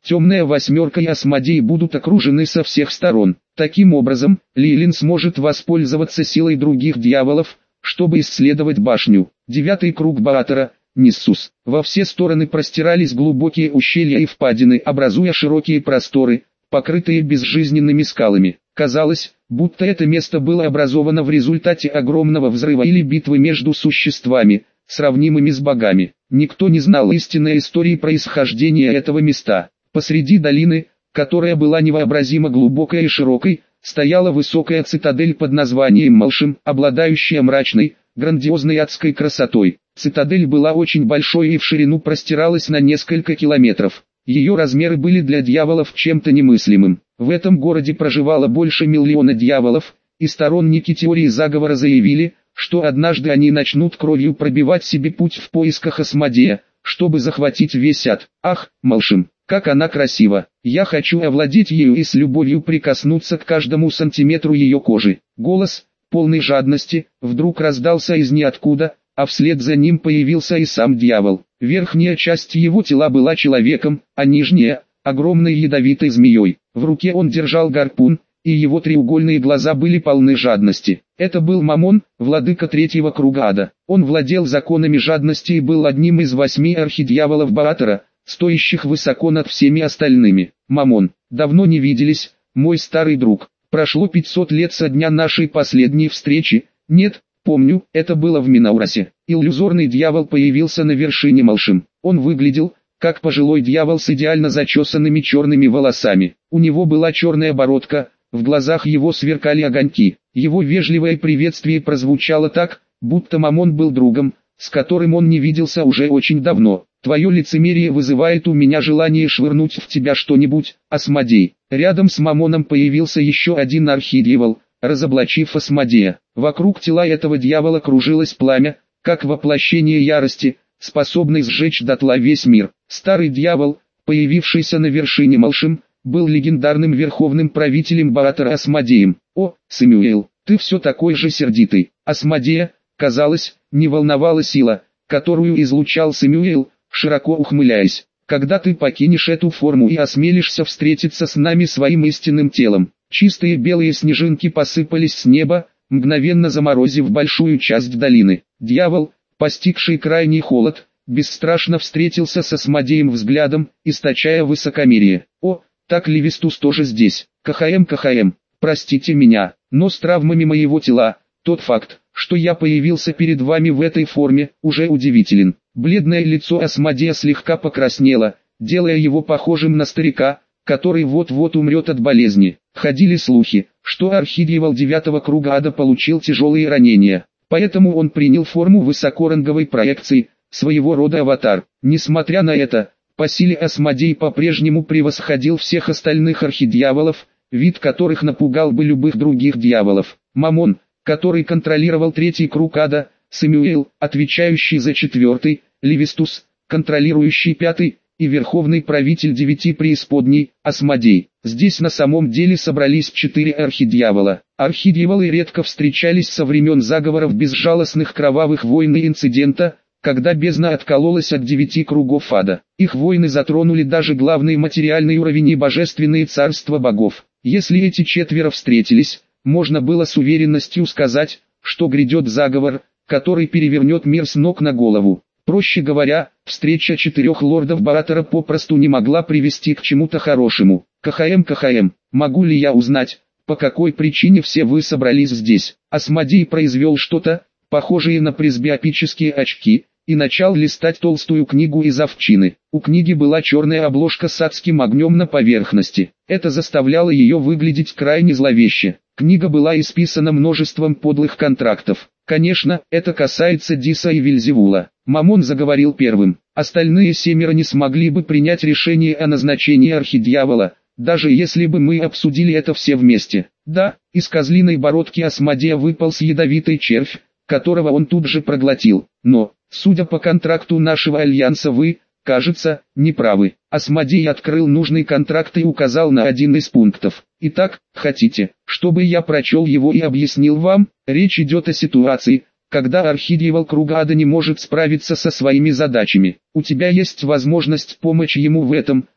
S1: Темная восьмерка и Асмодей будут окружены со всех сторон. Таким образом, Лилин сможет воспользоваться силой других дьяволов, чтобы исследовать башню. Девятый круг Баатара, Ниссус. Во все стороны простирались глубокие ущелья и впадины, образуя широкие просторы, покрытые безжизненными скалами. Казалось, будто это место было образовано в результате огромного взрыва или битвы между существами, сравнимыми с богами. Никто не знал истинной истории происхождения этого места. Посреди долины, которая была невообразимо глубокой и широкой, стояла высокая цитадель под названием Малшим, обладающая мрачной, грандиозной адской красотой. Цитадель была очень большой и в ширину простиралась на несколько километров. Ее размеры были для дьяволов чем-то немыслимым. В этом городе проживало больше миллиона дьяволов, и сторонники теории заговора заявили, что однажды они начнут кровью пробивать себе путь в поисках Асмодея, чтобы захватить весь ад. Ах, Малшим, как она красива! Я хочу овладеть ею и с любовью прикоснуться к каждому сантиметру ее кожи. Голос, полный жадности, вдруг раздался из ниоткуда, а вслед за ним появился и сам дьявол. Верхняя часть его тела была человеком, а нижняя – огромной ядовитой змеей. В руке он держал гарпун, и его треугольные глаза были полны жадности. Это был Мамон, владыка третьего круга ада. Он владел законами жадности и был одним из восьми архидьяволов Баатара, стоящих высоко над всеми остальными. Мамон, давно не виделись, мой старый друг. Прошло пятьсот лет со дня нашей последней встречи. Нет, помню, это было в Минаурасе. Иллюзорный дьявол появился на вершине Малшим. Он выглядел, как пожилой дьявол с идеально зачесанными черными волосами. У него была черная бородка, в глазах его сверкали огоньки. Его вежливое приветствие прозвучало так, будто Мамон был другом, с которым он не виделся уже очень давно. Твое лицемерие вызывает у меня желание швырнуть в тебя что-нибудь, Асмодей. Рядом с Мамоном появился еще один архидьявол, разоблачив Асмодея. Вокруг тела этого дьявола кружилось пламя, как воплощение ярости, способный сжечь дотла весь мир. Старый дьявол, появившийся на вершине Малшим, был легендарным верховным правителем Баатара Асмодеем. О, Сэмюэл, ты все такой же сердитый. Асмодея, казалось, не волновала сила, которую излучал Сэмюэл, широко ухмыляясь. Когда ты покинешь эту форму и осмелишься встретиться с нами своим истинным телом. Чистые белые снежинки посыпались с неба, мгновенно заморозив большую часть долины. Дьявол, постигший крайний холод, бесстрашно встретился с Асмодеем взглядом, источая высокомерие. О, так Левистус тоже здесь. КХМ, КХМ, простите меня, но с травмами моего тела, тот факт, что я появился перед вами в этой форме, уже удивителен. Бледное лицо Асмодея слегка покраснело, делая его похожим на старика, который вот-вот умрет от болезни. Ходили слухи, что архидьявол девятого круга ада получил тяжелые ранения, поэтому он принял форму высокоранговой проекции, своего рода аватар. Несмотря на это, по силе Асмодей по-прежнему превосходил всех остальных архидьяволов, вид которых напугал бы любых других дьяволов. Мамон, который контролировал третий круг ада, Сэмюэл, отвечающий за четвертый, Левистус, контролирующий пятый, и верховный правитель девяти преисподней, Асмодей. Здесь на самом деле собрались четыре архидьявола. Архидьяволы редко встречались со времен заговоров безжалостных кровавых войн и инцидента, когда бездна откололась от девяти кругов ада. Их войны затронули даже главный материальный уровень и божественные царства богов. Если эти четверо встретились, можно было с уверенностью сказать, что грядет заговор, который перевернет мир с ног на голову. Проще говоря, встреча четырех лордов Баатара попросту не могла привести к чему-то хорошему. КХМ, КХМ, могу ли я узнать, по какой причине все вы собрались здесь? Асмодей произвел что-то, похожее на пресбиопические очки, и начал листать толстую книгу из овчины. У книги была черная обложка с адским огнем на поверхности. Это заставляло ее выглядеть крайне зловеще. Книга была исписана множеством подлых контрактов. Конечно, это касается Диса и Вельзевула. Мамон заговорил первым. Остальные семеро не смогли бы принять решение о назначении архидьявола, даже если бы мы обсудили это все вместе. Да, из козлиной бородки Асмодея выполз ядовитый червь, которого он тут же проглотил. Но, судя по контракту нашего альянса, вы, кажется, не правы. Асмодей открыл нужный контракт и указал на один из пунктов. Итак, хотите, чтобы я прочел его и объяснил вам? Речь идет о ситуации, когда архидьявол круга ада не может справиться со своими задачами. У тебя есть возможность помочь ему в этом,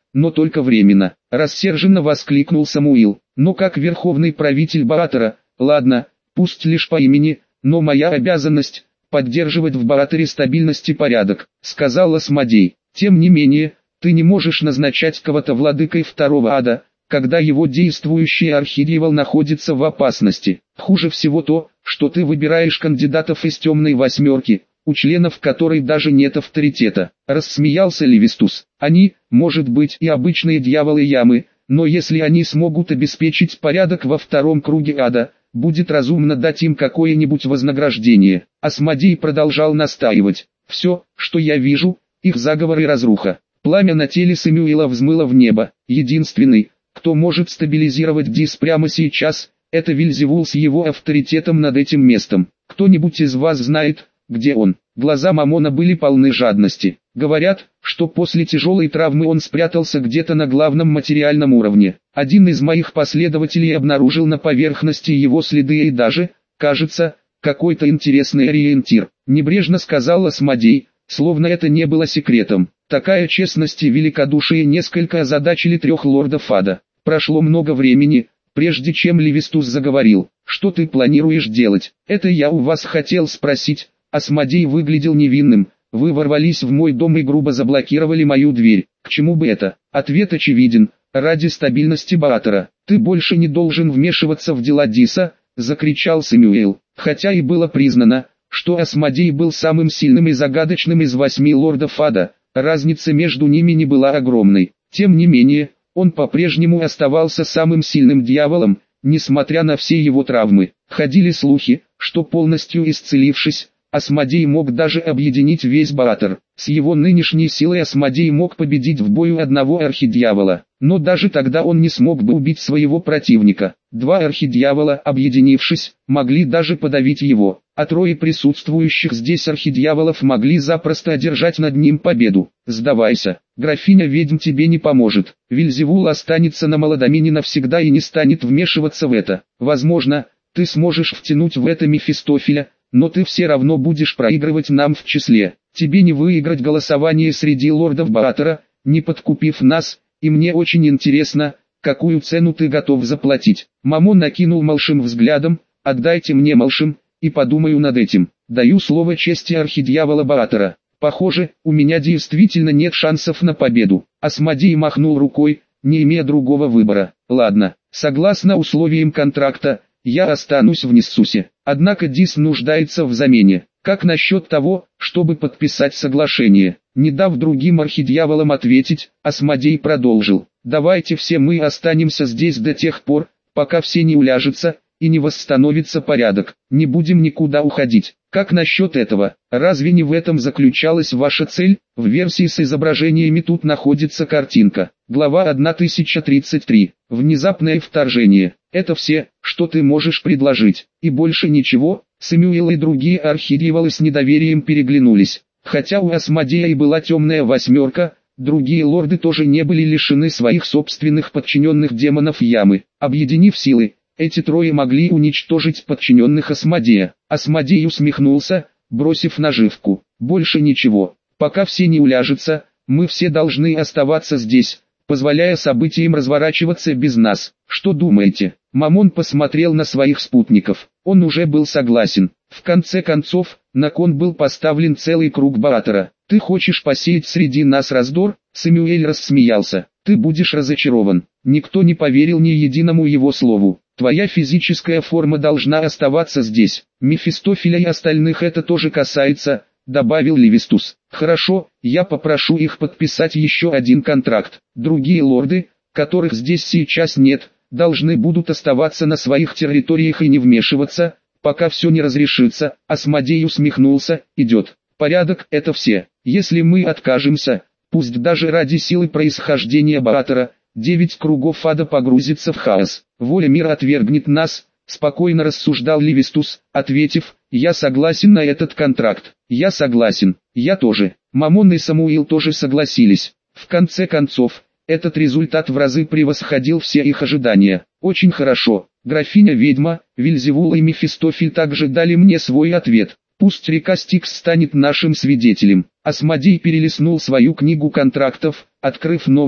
S1: но только временно. Рассерженно воскликнул Самуил. Но как верховный правитель Баатара, ладно, пусть лишь по имени, но моя обязанность – поддерживать в Баатере стабильность и порядок, сказал Асмодей. Тем не менее, ты не можешь назначать кого-то владыкой второго ада, когда его действующий архидьявол находится в опасности. Хуже всего то, что ты выбираешь кандидатов из темной восьмерки, у членов которой даже нет авторитета. Рассмеялся Левистус. Они, может быть, и обычные дьяволы ямы, но если они смогут обеспечить порядок во втором круге ада, будет разумно дать им какое-нибудь вознаграждение. Асмодей продолжал настаивать. Все, что я вижу, их заговор и разруха. Пламя на теле Самуила взмыло в небо. Единственный, кто может стабилизировать Дис прямо сейчас, это Вельзевул с его авторитетом над этим местом. Кто-нибудь из вас знает, где он? Глаза Мамона были полны жадности. Говорят, что после тяжелой травмы он спрятался где-то на главном материальном уровне. Один из моих последователей обнаружил на поверхности его следы и даже, кажется, какой-то интересный ориентир. Небрежно сказал Асмодей, словно это не было секретом. Такая честность и великодушие несколько озадачили трех лордов ада. Прошло много времени, прежде чем Левистус заговорил. Что ты планируешь делать? Это я у вас хотел спросить. Асмодей выглядел невинным. Вы ворвались в мой дом и грубо заблокировали мою дверь. К чему бы это? Ответ очевиден. Ради стабильности Баатара. Ты больше не должен вмешиваться в дела Диса, закричал Самуил. Хотя и было признано, что Асмодей был самым сильным и загадочным из восьми лордов ада, разница между ними не была огромной. Тем не менее, он по-прежнему оставался самым сильным дьяволом, несмотря на все его травмы. Ходили слухи, что полностью исцелившись, Асмодей мог даже объединить весь Баатар. С его нынешней силой Асмодей мог победить в бою одного архидьявола, но даже тогда он не смог бы убить своего противника. Два архидьявола, объединившись, могли даже подавить его, а трое присутствующих здесь архидьяволов могли запросто одержать над ним победу. Сдавайся, графиня ведьм тебе не поможет. Вельзевул останется на Молодомине навсегда и не станет вмешиваться в это. Возможно, ты сможешь втянуть в это Мефистофеля, но ты все равно будешь проигрывать нам в числе. Тебе не выиграть голосование среди лордов Баатара, не подкупив нас, и мне очень интересно, какую цену ты готов заплатить. Мамон накинул Малшим взглядом, отдайте мне Малшим, и подумаю над этим. Даю слово чести архидьявола Баатара. Похоже, у меня действительно нет шансов на победу. Асмодей махнул рукой, не имея другого выбора. Ладно, согласно условиям контракта, я останусь в Ниссусе. Однако Дис нуждается в замене. Как насчет того, чтобы подписать соглашение? Не дав другим архидьяволам ответить, Асмодей продолжил. Давайте все мы останемся здесь до тех пор, пока все не уляжутся, и не восстановится порядок. Не будем никуда уходить. Как насчет этого? Разве не в этом заключалась ваша цель? В версии с изображениями тут находится картинка. Глава тысяча тридцать три. Внезапное вторжение. Это все, что ты можешь предложить. И больше ничего. Самуил и другие архидьяволы с недоверием переглянулись. Хотя у Асмодея и была темная восьмерка, другие лорды тоже не были лишены своих собственных подчиненных демонов ямы. Объединив силы, эти трое могли уничтожить подчиненных Асмодея. Асмодей усмехнулся, бросив наживку. Больше ничего. Пока все не уляжутся, мы все должны оставаться здесь, позволяя событиям разворачиваться без нас. Что думаете? Мамон посмотрел на своих спутников. Он уже был согласен. В конце концов, на кон был поставлен целый круг Баатара. Ты хочешь посеять среди нас раздор? Самуэль рассмеялся. Ты будешь разочарован. Никто не поверил ни единому его слову. Твоя физическая форма должна оставаться здесь. Мефистофеля и остальных это тоже касается, добавил Левистус. Хорошо, я попрошу их подписать еще один контракт. Другие лорды, которых здесь сейчас нет, должны будут оставаться на своих территориях и не вмешиваться, пока все не разрешится. Асмодей усмехнулся. Идет. Порядок — это все. Если мы откажемся, пусть даже ради силы происхождения Баатара, девять кругов ада погрузится в хаос. Воля мира отвергнет нас, спокойно рассуждал Левистус, ответив, я согласен на этот контракт. Я согласен, я тоже. Мамон и Самуил тоже согласились. В конце концов, этот результат в разы превосходил все их ожидания. Очень хорошо. Графиня-ведьма, Вельзевул и Мефистофель также дали мне свой ответ. Пусть река Стикс станет нашим свидетелем. Асмодей перелистнул свою книгу контрактов, открыв новую,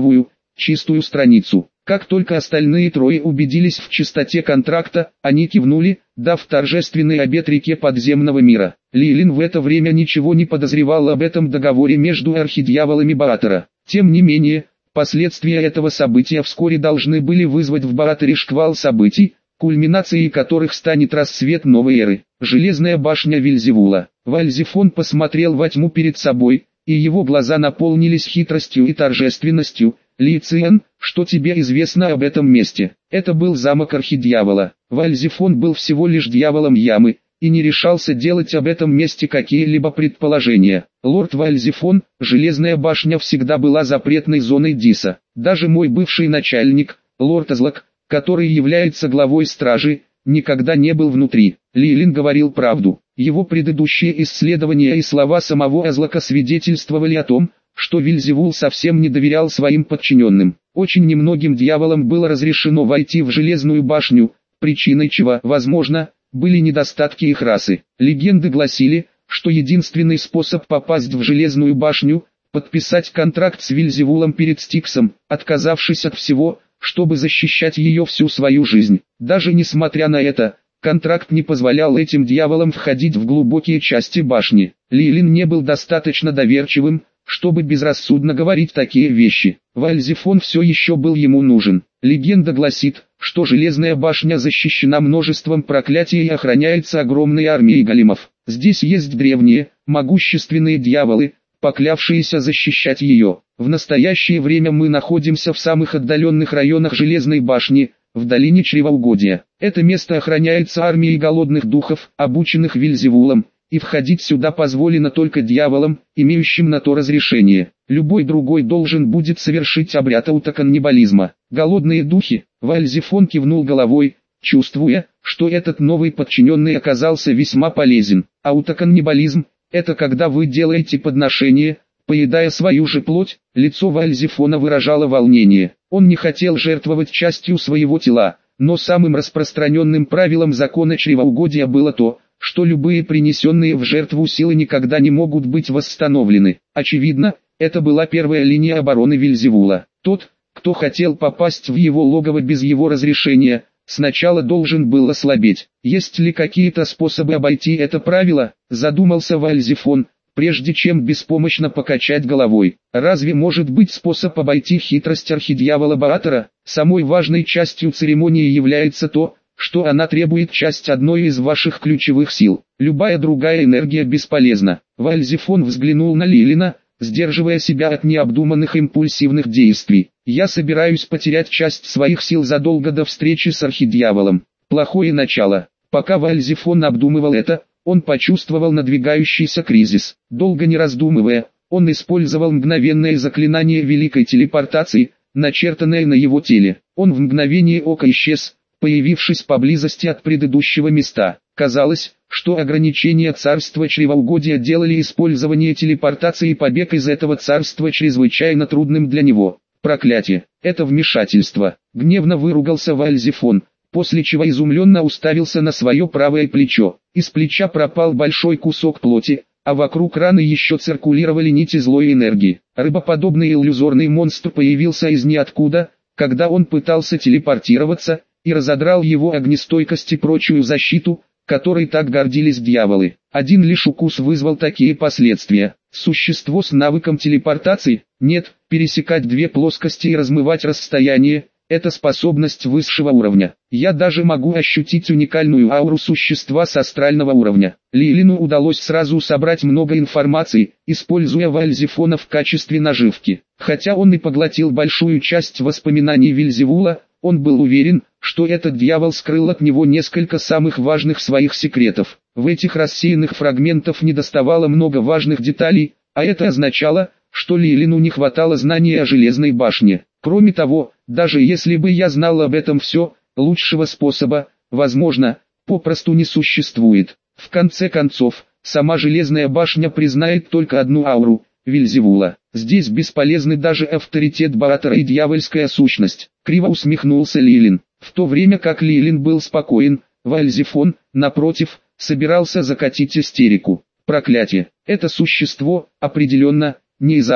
S1: чистую страницу. Как только остальные трое убедились в чистоте контракта, они кивнули, дав торжественный обет реке подземного мира. Лилин в это время ничего не подозревал об этом договоре между архидьяволами Баатара. Тем не менее, последствия этого события вскоре должны были вызвать в Баатаре шквал событий, кульминацией которых станет расцвет новой эры. Железная башня Вельзевула. Вальзефон посмотрел во тьму перед собой, и его глаза наполнились хитростью и торжественностью. «Ли Циен, что тебе известно об этом месте?» Это был замок архидьявола. Вальзефон был всего лишь дьяволом ямы, и не решался делать об этом месте какие-либо предположения. «Лорд Вальзефон, Железная башня всегда была запретной зоной Диса. Даже мой бывший начальник, лорд Азлак, который является главой стражи, никогда не был внутри». Лилин говорил правду. Его предыдущие исследования и слова самого Азлака свидетельствовали о том, что Вельзевул совсем не доверял своим подчиненным. Очень немногим дьяволам было разрешено войти в Железную башню, причиной чего, возможно, были недостатки их расы. Легенды гласили, что единственный способ попасть в Железную башню – подписать контракт с Вельзевулом перед Стиксом, отказавшись от всего, чтобы защищать ее всю свою жизнь. Даже несмотря на это, контракт не позволял этим дьяволам входить в глубокие части башни. Лилин не был достаточно доверчивым, чтобы безрассудно говорить такие вещи. Вальзефон все еще был ему нужен. Легенда гласит, что Железная башня защищена множеством проклятий и охраняется огромной армией големов. Здесь есть древние, могущественные дьяволы, поклявшиеся защищать ее. В настоящее время мы находимся в самых отдаленных районах Железной башни, в долине Чревоугодия. Это место охраняется армией голодных духов, обученных Вельзевулом, и входить сюда позволено только дьяволам, имеющим на то разрешение. Любой другой должен будет совершить обряд аутоканнибализма. Голодные духи, Вальзефон кивнул головой, чувствуя, что этот новый подчиненный оказался весьма полезен. Аутоканнибализм – это когда вы делаете подношение, поедая свою же плоть. Лицо Вальзефона выражало волнение. Он не хотел жертвовать частью своего тела, но самым распространенным правилом закона чревоугодия было то, что любые принесенные в жертву силы никогда не могут быть восстановлены. Очевидно, это была первая линия обороны Вельзевула. Тот, кто хотел попасть в его логово без его разрешения, сначала должен был ослабеть. Есть ли какие-то способы обойти это правило, задумался Вальзефон, прежде чем беспомощно покачать головой. Разве может быть способ обойти хитрость архидьявола Баатара? Самой важной частью церемонии является то, что она требует часть одной из ваших ключевых сил. Любая другая энергия бесполезна. Вальзефон взглянул на Лилина, сдерживая себя от необдуманных импульсивных действий. Я собираюсь потерять часть своих сил задолго до встречи с архидьяволом. Плохое начало. Пока Вальзефон обдумывал это, он почувствовал надвигающийся кризис. Долго не раздумывая, он использовал мгновенное заклинание великой телепортации, начертанное на его теле. Он в мгновение ока исчез, появившись поблизости от предыдущего места. Казалось, что ограничения царства чревоугодия делали использование телепортации и побег из этого царства чрезвычайно трудным для него. Проклятие! Это вмешательство! Гневно выругался Вальзефон, после чего изумленно уставился на свое правое плечо. Из плеча пропал большой кусок плоти, а вокруг раны еще циркулировали нити злой энергии. Рыбоподобный иллюзорный монстр появился из ниоткуда, когда он пытался телепортироваться, и разодрал его огнестойкость и прочую защиту, которой так гордились дьяволы. Один лишь укус вызвал такие последствия. Существо с навыком телепортации? Нет, пересекать две плоскости и размывать расстояние – это способность высшего уровня. Я даже могу ощутить уникальную ауру существа с астрального уровня. Лилину удалось сразу собрать много информации, используя Вальзефона в качестве наживки. Хотя он и поглотил большую часть воспоминаний Вельзевула, он был уверен, что этот дьявол скрыл от него несколько самых важных своих секретов. В этих рассеянных фрагментах недоставало много важных деталей, а это означало, что Лилину не хватало знаний о Железной башне. Кроме того, даже если бы я знал об этом все, лучшего способа, возможно, попросту не существует. В конце концов, сама Железная башня признает только одну ауру – Вельзевула. Здесь бесполезны даже авторитет Баатара и дьявольская сущность. Криво усмехнулся Лилин. В то время как Лилин был спокоен, Вальзефон, напротив, собирался закатить истерику. Проклятие! Это существо, определенно, не из ада,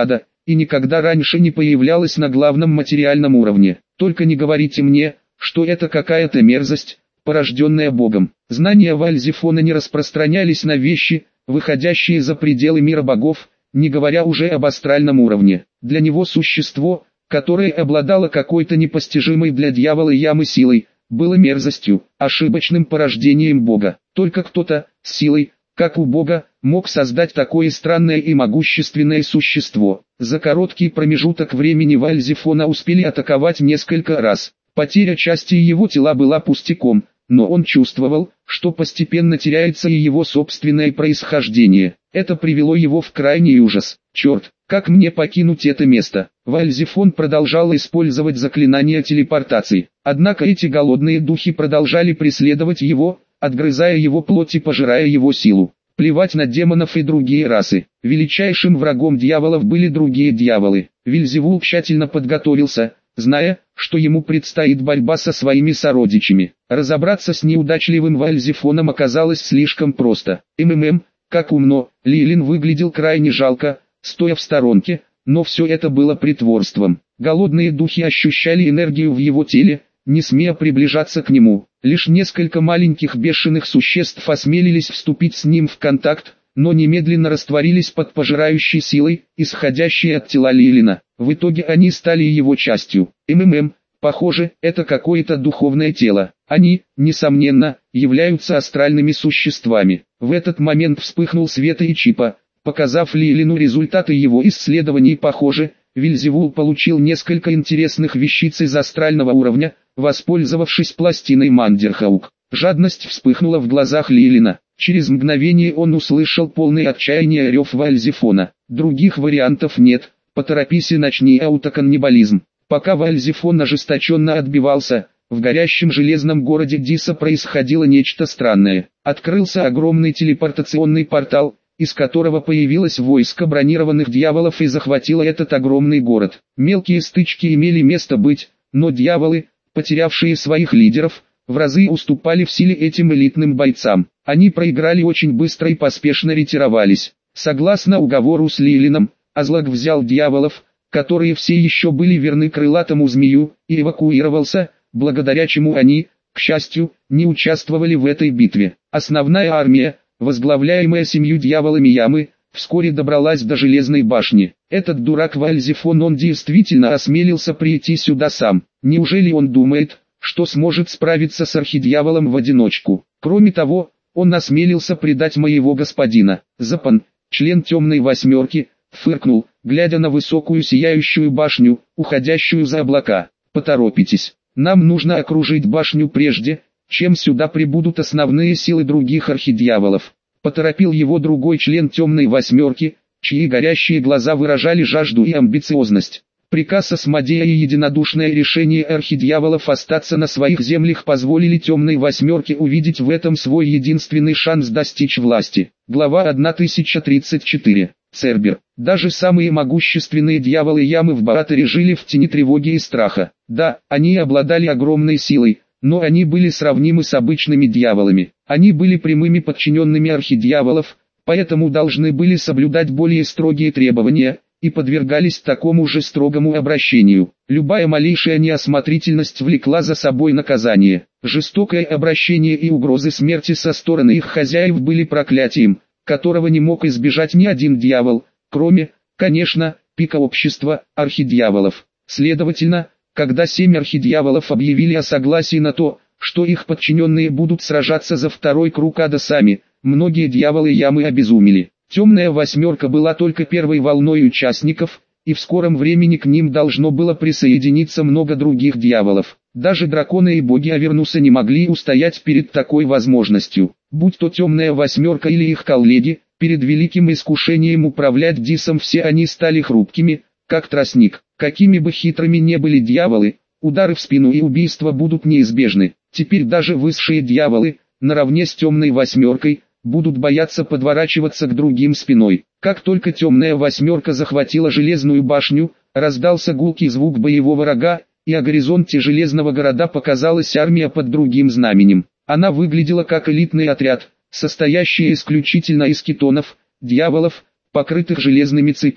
S1: и никогда раньше не появлялась на главном материальном уровне. Только не говорите мне, что это какая-то мерзость, порожденная Богом. Знания Вальзефона не распространялись на вещи, выходящие за пределы мира богов, не говоря уже об астральном уровне. Для него существо, которое обладало какой-то непостижимой для дьявола ямы силой, было мерзостью, ошибочным порождением Бога. Только кто-то, с силой, как у Бога, мог создать такое странное и могущественное существо. За короткий промежуток времени Вальзефона успели атаковать несколько раз. Потеря части его тела была пустяком, но он чувствовал, что постепенно теряется и его собственное происхождение. Это привело его в крайний ужас. «Черт, как мне покинуть это место?» Вальзефон продолжал использовать заклинания телепортации. Однако эти голодные духи продолжали преследовать его, отгрызая его плоть и пожирая его силу. Плевать на демонов и другие расы. Величайшим врагом дьяволов были другие дьяволы. Вельзевул тщательно подготовился, зная, что ему предстоит борьба со своими сородичами. Разобраться с неудачливым Вальзефоном оказалось слишком просто. МММ, как умно, Лилин выглядел крайне жалко, стоя в сторонке, но все это было притворством. Голодные духи ощущали энергию в его теле, не смея приближаться к нему. Лишь несколько маленьких бешеных существ осмелились вступить с ним в контакт, но немедленно растворились под пожирающей силой, исходящей от тела Лилина. В итоге они стали его частью. МММ, похоже, это какое-то духовное тело. Они, несомненно, являются астральными существами. В этот момент вспыхнул свет и Чипа, показав Лилину результаты его исследований. Похоже, Вельзевул получил несколько интересных вещиц из астрального уровня, воспользовавшись пластиной Мандерхаук. Жадность вспыхнула в глазах Лилина. Через мгновение он услышал полный отчаяния рев Вальзефона. Других вариантов нет, поторопись и начни аутоканнибализм. Пока Вальзефон ожесточенно отбивался, в горящем железном городе Диса происходило нечто странное. Открылся огромный телепортационный портал, из которого появилось войско бронированных дьяволов и захватило этот огромный город. Мелкие стычки имели место быть, но дьяволы, потерявшие своих лидеров, в разы уступали в силе этим элитным бойцам. Они проиграли очень быстро и поспешно ретировались. Согласно уговору с Лилином, Азлак взял дьяволов, которые все еще были верны крылатому змею, и эвакуировался, благодаря чему они, к счастью, не участвовали в этой битве. Основная армия, возглавляемая семью дьяволами ямы, вскоре добралась до Железной башни. Этот дурак Вальзефон, он действительно осмелился прийти сюда сам. Неужели он думает, что сможет справиться с архидьяволом в одиночку? Кроме того, он осмелился предать моего господина. Запан, член темной восьмерки, фыркнул, глядя на высокую сияющую башню, уходящую за облака. «Поторопитесь, нам нужно окружить башню прежде, чем сюда прибудут основные силы других архидьяволов», поторопил его другой член темной восьмерки, чьи горящие глаза выражали жажду и амбициозность. Приказ Асмодея и единодушное решение архидьяволов остаться на своих землях позволили темной восьмерке увидеть в этом свой единственный шанс достичь власти. Глава тысяча тридцать четыре. Цербер. Даже самые могущественные дьяволы ямы в Баатере жили в тени тревоги и страха. Да, они обладали огромной силой, но они были сравнимы с обычными дьяволами. Они были прямыми подчиненными архидьяволов, поэтому должны были соблюдать более строгие требования, и подвергались такому же строгому обращению. Любая малейшая неосмотрительность влекла за собой наказание. Жестокое обращение и угрозы смерти со стороны их хозяев были проклятием, которого не мог избежать ни один дьявол, кроме, конечно, пика общества, архидьяволов. Следовательно, когда семь архидьяволов объявили о согласии на то, что их подчиненные будут сражаться за второй круг ада сами, многие дьяволы ямы обезумели. Темная восьмерка была только первой волной участников, и в скором времени к ним должно было присоединиться много других дьяволов. Даже драконы и боги Авернуса не могли устоять перед такой возможностью. Будь то темная восьмерка или их коллеги, перед великим искушением управлять Дисом все они стали хрупкими, как тростник. Какими бы хитрыми не были дьяволы, удары в спину и убийства будут неизбежны. Теперь даже высшие дьяволы, наравне с темной восьмеркой, будут бояться подворачиваться к другим спиной. Как только темная восьмерка захватила Железную башню, раздался гулкий звук боевого рога, и о горизонте Железного города показалась армия под другим знаменем. Она выглядела как элитный отряд, состоящий исключительно из кетонов, дьяволов, покрытых железными цепями.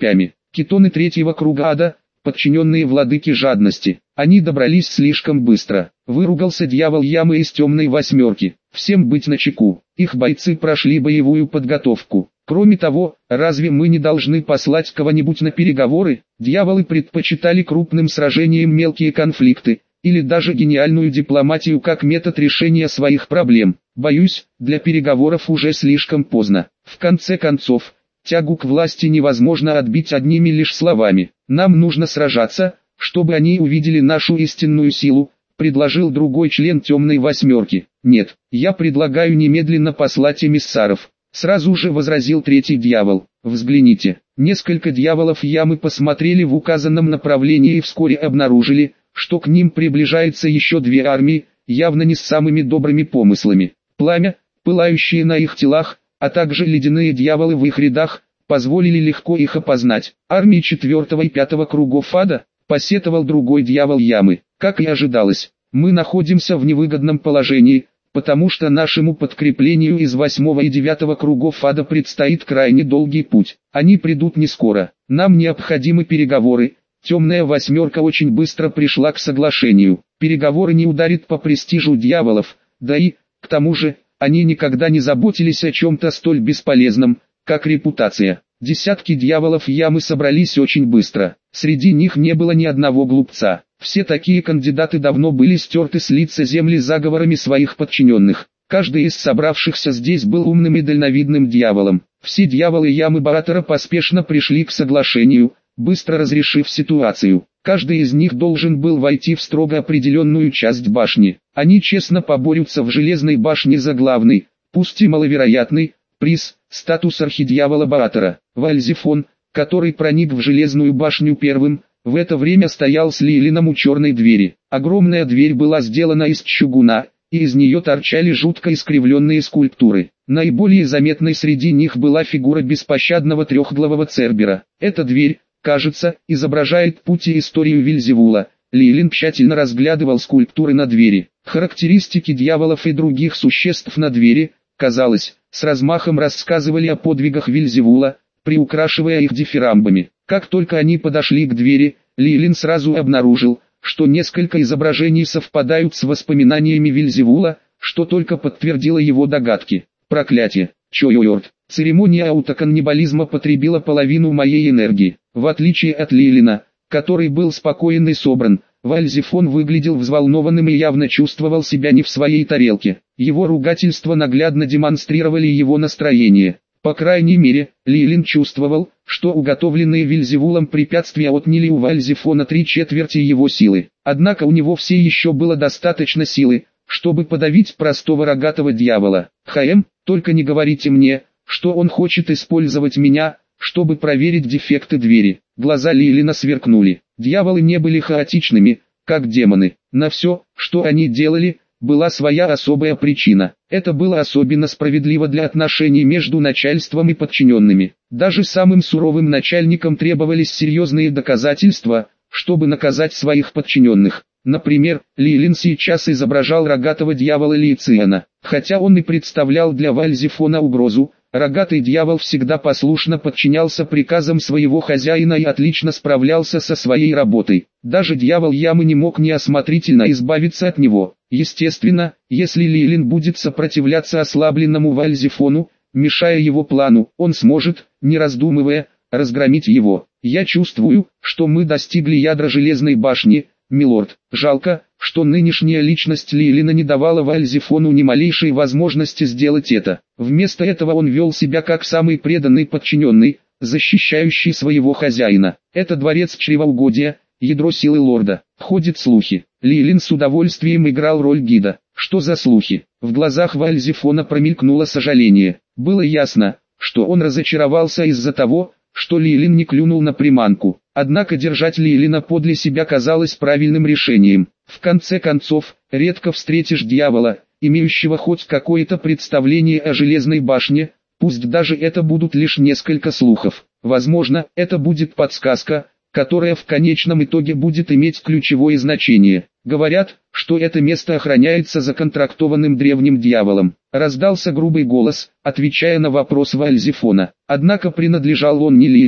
S1: Кетоны третьего круга ада, подчиненные владыке жадности. Они добрались слишком быстро. Выругался дьявол ямы из темной восьмерки. Всем быть начеку. Их бойцы прошли боевую подготовку. Кроме того, разве мы не должны послать кого-нибудь на переговоры? Дьяволы предпочитали крупным сражениям мелкие конфликты, или даже гениальную дипломатию как метод решения своих проблем. Боюсь, для переговоров уже слишком поздно. В конце концов, тягу к власти невозможно отбить одними лишь словами. Нам нужно сражаться, чтобы они увидели нашу истинную силу, предложил другой член темной восьмерки. Нет, я предлагаю немедленно послать эмиссаров. Сразу же возразил третий дьявол. Взгляните. Несколько дьяволов ямы посмотрели в указанном направлении и вскоре обнаружили, что к ним приближается еще две армии, явно не с самыми добрыми помыслами. Пламя, пылающее на их телах, а также ледяные дьяволы в их рядах, позволили легко их опознать. Армии четвертого и пятого кругов ада, посетовал другой дьявол ямы. Как и ожидалось, мы находимся в невыгодном положении, потому что нашему подкреплению из восьмого и девятого кругов ада предстоит крайне долгий путь. Они придут не скоро. Нам необходимы переговоры. Темная восьмерка очень быстро пришла к соглашению. Переговоры не ударят по престижу дьяволов, да и, к тому же, они никогда не заботились о чем-то столь бесполезном, как репутация. Десятки дьяволов ямы собрались очень быстро. Среди них не было ни одного глупца. Все такие кандидаты давно были стерты с лица земли заговорами своих подчиненных. Каждый из собравшихся здесь был умным и дальновидным дьяволом. Все дьяволы ямы Баратора поспешно пришли к соглашению, быстро разрешив ситуацию. Каждый из них должен был войти в строго определенную часть башни. Они честно поборются в Железной башне за главный, пусть и маловероятный, приз, статус архидьявола Баратора. Вальзефон, который проник в Железную башню первым, в это время стоял с Лилином у черной двери. Огромная дверь была сделана из чугуна, и из нее торчали жутко искривленные скульптуры. Наиболее заметной среди них была фигура беспощадного трехглавого Цербера. Эта дверь, кажется, изображает путь и историю Вельзевула. Лилин тщательно разглядывал скульптуры на двери. Характеристики дьяволов и других существ на двери, казалось, с размахом рассказывали о подвигах Вельзевула, приукрашивая их дифирамбами. Как только они подошли к двери, Лилин сразу обнаружил, что несколько изображений совпадают с воспоминаниями Вельзевула, что только подтвердило его догадки. Проклятие! Чойорт! Церемония аутоканнибализма потребила половину моей энергии. В отличие от Лилина, который был спокоен и собран, Вальзефон выглядел взволнованным и явно чувствовал себя не в своей тарелке. Его ругательства наглядно демонстрировали его настроение. По крайней мере, Лилин чувствовал, что уготовленные Вельзевулом препятствия отняли у Вальзефона три четверти его силы. Однако у него все еще было достаточно силы, чтобы подавить простого рогатого дьявола. «Хаэм, только не говорите мне, что он хочет использовать меня, чтобы проверить дефекты двери». Глаза Лилина сверкнули. Дьяволы не были хаотичными, как демоны. На все, что они делали, была своя особая причина. Это было особенно справедливо для отношений между начальством и подчиненными. Даже самым суровым начальникам требовались серьезные доказательства, чтобы наказать своих подчиненных. Например, Лилин сейчас изображал рогатого дьявола Лициана. Хотя он и представлял для Вальзефона угрозу, рогатый дьявол всегда послушно подчинялся приказам своего хозяина и отлично справлялся со своей работой. Даже дьявол ямы не мог неосмотрительно избавиться от него. Естественно, если Лилин будет сопротивляться ослабленному Вальзефону, мешая его плану, он сможет, не раздумывая, разгромить его. Я чувствую, что мы достигли ядра Железной башни, милорд. Жалко, что нынешняя личность Лилина не давала Вальзефону ни малейшей возможности сделать это. Вместо этого он вел себя как самый преданный подчиненный, защищающий своего хозяина. Это дворец чревоугодия, ядро силы лорда. Ходят слухи. Лилин с удовольствием играл роль гида. Что за слухи? В глазах Вальзефона промелькнуло сожаление. Было ясно, что он разочаровался из-за того, что Лилин не клюнул на приманку. Однако держать Лилина подле себя казалось правильным решением. В конце концов, редко встретишь дьявола, имеющего хоть какое-то представление о Железной башне, пусть даже это будут лишь несколько слухов. Возможно, это будет подсказка, которая в конечном итоге будет иметь ключевое значение. Говорят, что это место охраняется законтрактованным древним дьяволом. Раздался грубый голос, отвечая на вопрос Вальзефона. Однако принадлежал он не Лилину.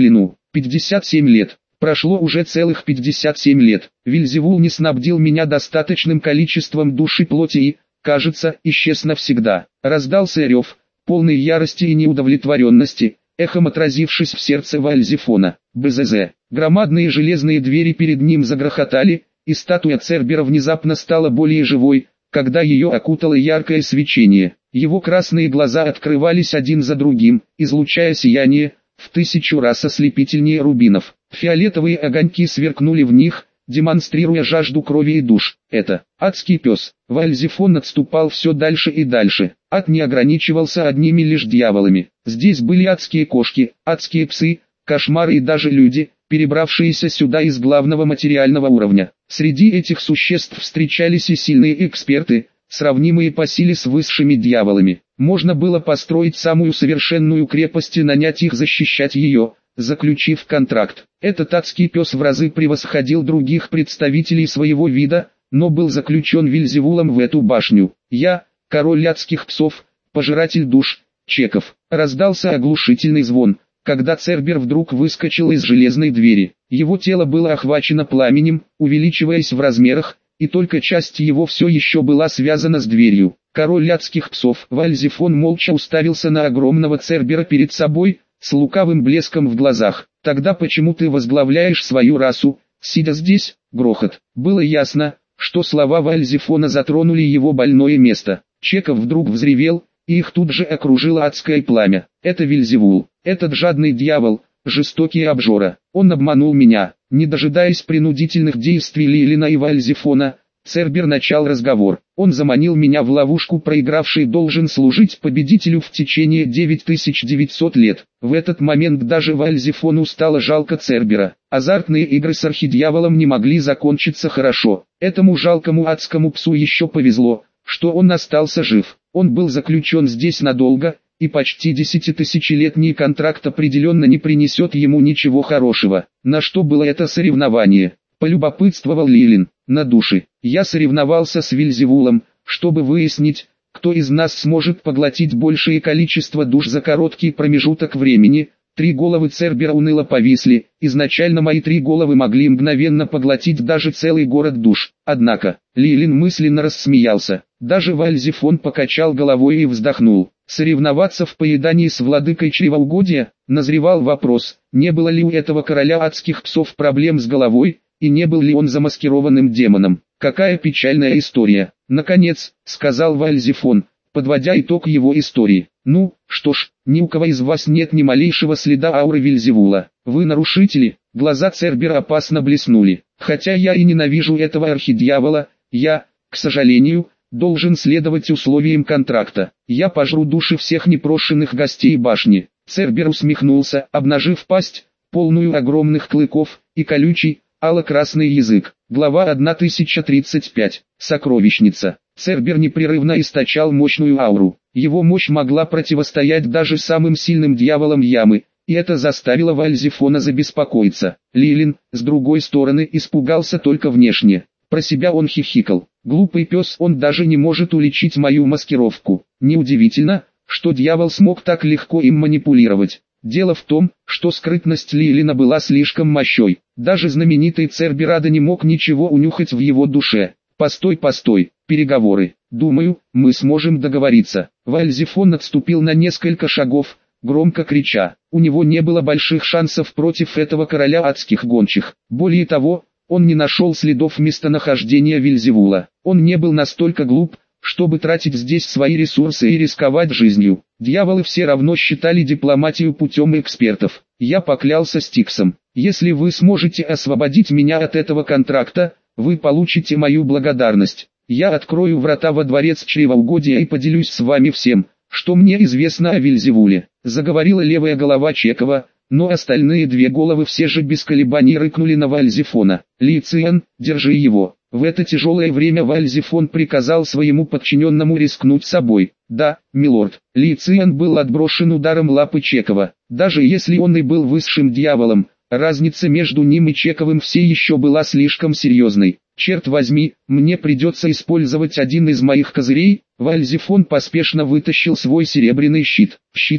S1: пятьдесят семь лет. Прошло уже целых пятьдесят семь лет. Вельзевул не снабдил меня достаточным количеством души плоти и, кажется, исчез навсегда. Раздался рев, полный ярости и неудовлетворенности, эхом отразившись в сердце Вальзефона. БЗЗ. Громадные железные двери перед ним загрохотали, и статуя Цербера внезапно стала более живой, когда ее окутало яркое свечение. Его красные глаза открывались один за другим, излучая сияние, в тысячу раз ослепительнее рубинов. Фиолетовые огоньки сверкнули в них, демонстрируя жажду крови и душ. Это адский пес. Вальзефон отступал все дальше и дальше. Ад не ограничивался одними лишь дьяволами. Здесь были адские кошки, адские псы, кошмары и даже люди, перебравшиеся сюда из главного материального уровня. Среди этих существ встречались и сильные эксперты, сравнимые по силе с высшими дьяволами. Можно было построить самую совершенную крепость и нанять их защищать ее, заключив контракт. Этот адский пес в разы превосходил других представителей своего вида, но был заключен Вельзевулом в эту башню. Я, король адских псов, пожиратель душ, Чеков. Раздался оглушительный звон, когда Цербер вдруг выскочил из железной двери. Его тело было охвачено пламенем, увеличиваясь в размерах, и только часть его все еще была связана с дверью. Король адских псов Вальзефон молча уставился на огромного Цербера перед собой, с лукавым блеском в глазах. «Тогда почему ты возглавляешь свою расу, сидя здесь?» Грохот. Было ясно, что слова Вальзефона затронули его больное место. Чеков вдруг взревел, и их тут же окружило адское пламя. «Это Вельзевул, этот жадный дьявол, жестокий обжора. Он обманул меня». Не дожидаясь принудительных действий Лилина и Вальзефона, Цербер начал разговор. «Он заманил меня в ловушку, проигравший должен служить победителю в течение девять тысяч девятьсот лет». В этот момент даже Вальзефону стало жалко Цербера. Азартные игры с архидьяволом не могли закончиться хорошо. Этому жалкому адскому псу еще повезло, что он остался жив. Он был заключен здесь надолго, и почти десятитысячелетний контракт определенно не принесет ему ничего хорошего. На что было это соревнование? Полюбопытствовал Лилин. На души. Я соревновался с Вельзевулом, чтобы выяснить, кто из нас сможет поглотить большее количество душ за короткий промежуток времени. Три головы Цербера уныло повисли. Изначально мои три головы могли мгновенно поглотить даже целый город душ. Однако, Лилин мысленно рассмеялся. Даже Вальзефон покачал головой и вздохнул. Соревноваться в поедании с владыкой чревоугодия? Назревал вопрос, не было ли у этого короля адских псов проблем с головой, и не был ли он замаскированным демоном. Какая печальная история. Наконец, сказал Вальзефон, подводя итог его истории. Ну, что ж, ни у кого из вас нет ни малейшего следа ауры Вельзевула. Вы нарушители? Глаза Цербера опасно блеснули. Хотя я и ненавижу этого архидьявола, я, к сожалению, должен следовать условиям контракта. Я пожру души всех непрошенных гостей башни. Цербер усмехнулся, обнажив пасть, полную огромных клыков, и колючий, ало-красный язык. Глава тысяча тридцать пять. Сокровищница. Цербер непрерывно источал мощную ауру. Его мощь могла противостоять даже самым сильным дьяволам ямы, и это заставило Вальзефона забеспокоиться. Лилин, с другой стороны, испугался только внешне. Про себя он хихикал. Глупый пес, он даже не может уличить мою маскировку. Неудивительно, что дьявол смог так легко им манипулировать. Дело в том, что скрытность Лилина была слишком мощной. Даже знаменитый Церберада не мог ничего унюхать в его душе. Постой, постой, переговоры. Думаю, мы сможем договориться. Вальзефон отступил на несколько шагов, громко крича. У него не было больших шансов против этого короля адских гончих. Более того, он не нашел следов местонахождения Вельзевула. Он не был настолько глуп, чтобы тратить здесь свои ресурсы и рисковать жизнью. Дьяволы все равно считали дипломатию путем экспертов. Я поклялся Стиксом. Если вы сможете освободить меня от этого контракта, вы получите мою благодарность. Я открою врата во дворец чревоугодия и поделюсь с вами всем, что мне известно о Вельзевуле. Заговорила левая голова Чекова, но остальные две головы все же без колебаний рыкнули на Вальзефона. «Лициан, держи его». В это тяжелое время Вальзефон приказал своему подчиненному рискнуть собой. «Да, милорд». Лициан был отброшен ударом лапы Чекова. Даже если он и был высшим дьяволом, разница между ним и Чековым все еще была слишком серьезной. «Черт возьми, мне придется использовать один из моих козырей». Вальзефон поспешно вытащил свой серебряный щит. Щит,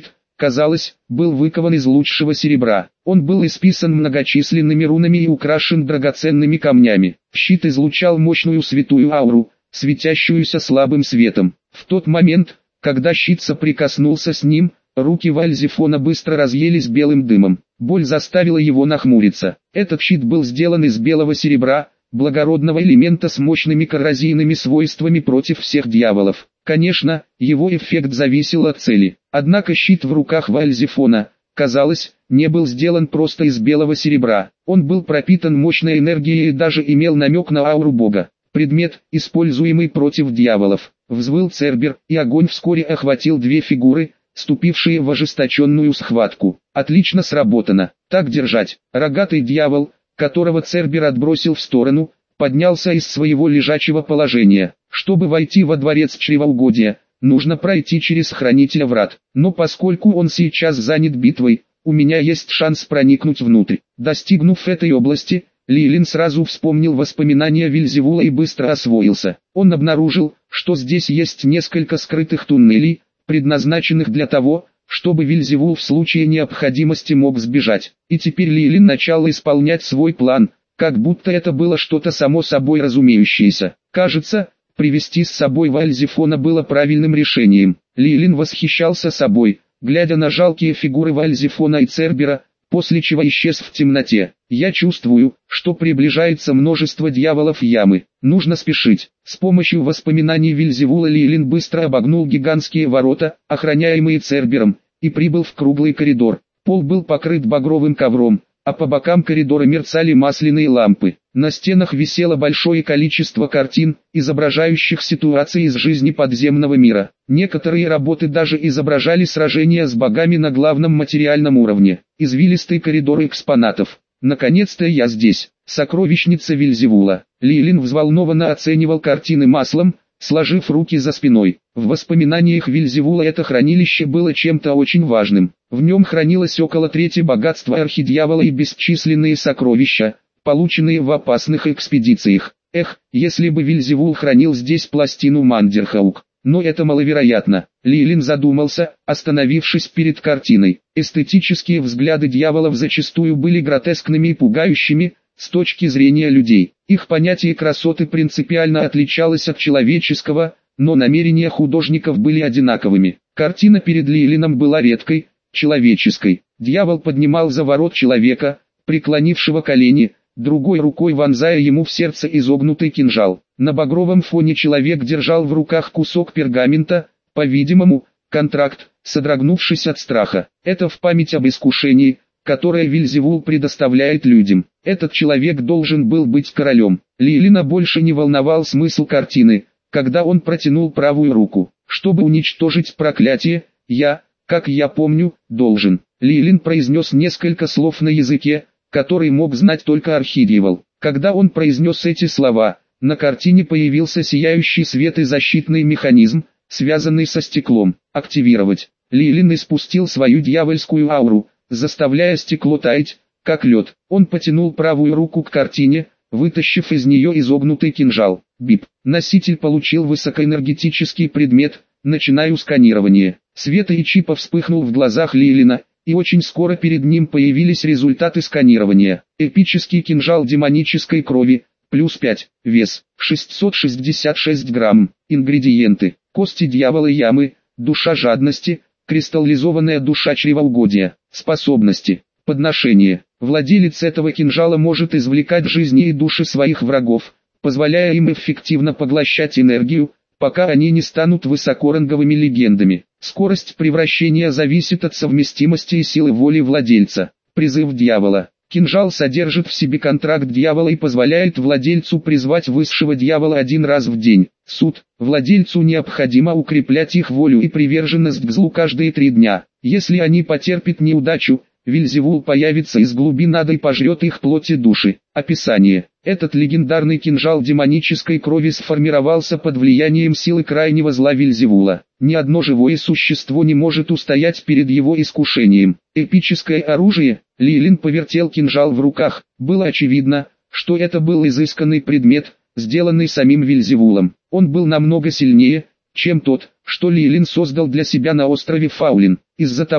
S1: казалось, был выкован из лучшего серебра. Он был исписан многочисленными рунами и украшен драгоценными камнями. Щит излучал мощную святую ауру, светящуюся слабым светом. В тот момент, когда щит соприкоснулся с ним, руки Вальзефона быстро разъелись белым дымом. Боль заставила его нахмуриться. Этот щит был сделан из белого серебра, благородного элемента с мощными коррозийными свойствами против всех дьяволов. Конечно, его эффект зависел от цели. Однако щит в руках Вальзефона, казалось, не был сделан просто из белого серебра. Он был пропитан мощной энергией и даже имел намек на ауру бога. Предмет, используемый против дьяволов. Взвыл Цербер, и огонь вскоре охватил две фигуры, вступившие в ожесточенную схватку. Отлично сработано. Так держать. Рогатый дьявол, которого Цербер отбросил в сторону, поднялся из своего лежачего положения. Чтобы войти во дворец чревоугодия, нужно пройти через хранителя врат. Но поскольку он сейчас занят битвой, у меня есть шанс проникнуть внутрь. Достигнув этой области, Лилин сразу вспомнил воспоминания Вельзевула и быстро освоился. Он обнаружил, что здесь есть несколько скрытых туннелей, предназначенных для того, чтобы Вельзевул в случае необходимости мог сбежать. И теперь Лилин начал исполнять свой план, как будто это было что-то само собой разумеющееся. Кажется, привести с собой Вальзефона было правильным решением. Лилин восхищался собой, глядя на жалкие фигуры Вальзефона и Цербера, после чего исчез в темноте. Я чувствую, что приближается множество дьяволов ямы. Нужно спешить. С помощью воспоминаний Вельзевула Лилин быстро обогнул гигантские ворота, охраняемые Цербером, и прибыл в круглый коридор. Пол был покрыт багровым ковром, а по бокам коридора мерцали масляные лампы. На стенах висело большое количество картин, изображающих ситуации из жизни подземного мира. Некоторые работы даже изображали сражения с богами на главном материальном уровне. Извилистый коридор экспонатов. Наконец-то я здесь. Сокровищница Вельзевула. Лилин взволнованно оценивал картины маслом, сложив руки за спиной. В воспоминаниях Вельзевула это хранилище было чем-то очень важным. В нем хранилось около трети богатства архидьявола и бесчисленные сокровища, полученные в опасных экспедициях. Эх, если бы Вельзевул хранил здесь пластину Мандерхаук. Но это маловероятно. Лилин задумался, остановившись перед картиной. Эстетические взгляды дьяволов зачастую были гротескными и пугающими, с точки зрения людей. Их понятие красоты принципиально отличалось от человеческого, но намерения художников были одинаковыми. Картина перед Лилином была редкой, человеческой. Дьявол поднимал за ворот человека, преклонившего колени, другой рукой вонзая ему в сердце изогнутый кинжал. На багровом фоне человек держал в руках кусок пергамента, по-видимому, контракт, содрогнувшись от страха. Это в память об искушении, которое Вельзевул предоставляет людям. Этот человек должен был быть королем. Лилина больше не волновал смысл картины, когда он протянул правую руку. Чтобы уничтожить проклятие, я, как я помню, должен. Лилин произнес несколько слов на языке, который мог знать только архидьявол. Когда он произнес эти слова, на картине появился сияющий свет и защитный механизм, связанный со стеклом. Активировать. Лилин испустил свою дьявольскую ауру, заставляя стекло таять, как лед. Он потянул правую руку к картине, вытащив из нее изогнутый кинжал. Бип. Носитель получил высокоэнергетический предмет. Начинаю сканирование. Свет и чипа вспыхнул в глазах Лилина, и очень скоро перед ним появились результаты сканирования. Эпический кинжал демонической крови, плюс пять, вес, шестьсот шестьдесят шесть грамм. Ингредиенты: кости дьявола ямы, душа жадности, кристаллизованная душа чревоугодия. Способности: подношение. Владелец этого кинжала может извлекать жизни и души своих врагов, позволяя им эффективно поглощать энергию, пока они не станут высокоранговыми легендами. Скорость превращения зависит от совместимости и силы воли владельца. Призыв дьявола. Кинжал содержит в себе контракт дьявола и позволяет владельцу призвать высшего дьявола один раз в день. Суд. Владельцу необходимо укреплять их волю и приверженность к злу каждые три дня. Если они потерпят неудачу, Вельзевул появится из глубин ада и пожрет их плоть и души. Описание. Этот легендарный кинжал демонической крови сформировался под влиянием силы крайнего зла Вельзевула. Ни одно живое существо не может устоять перед его искушением. Эпическое оружие. Лилин повертел кинжал в руках. Было очевидно, что это был изысканный предмет, сделанный самим Вельзевулом. Он был намного сильнее, чем тот, что Лилин создал для себя на острове Фаулин. Из-за того,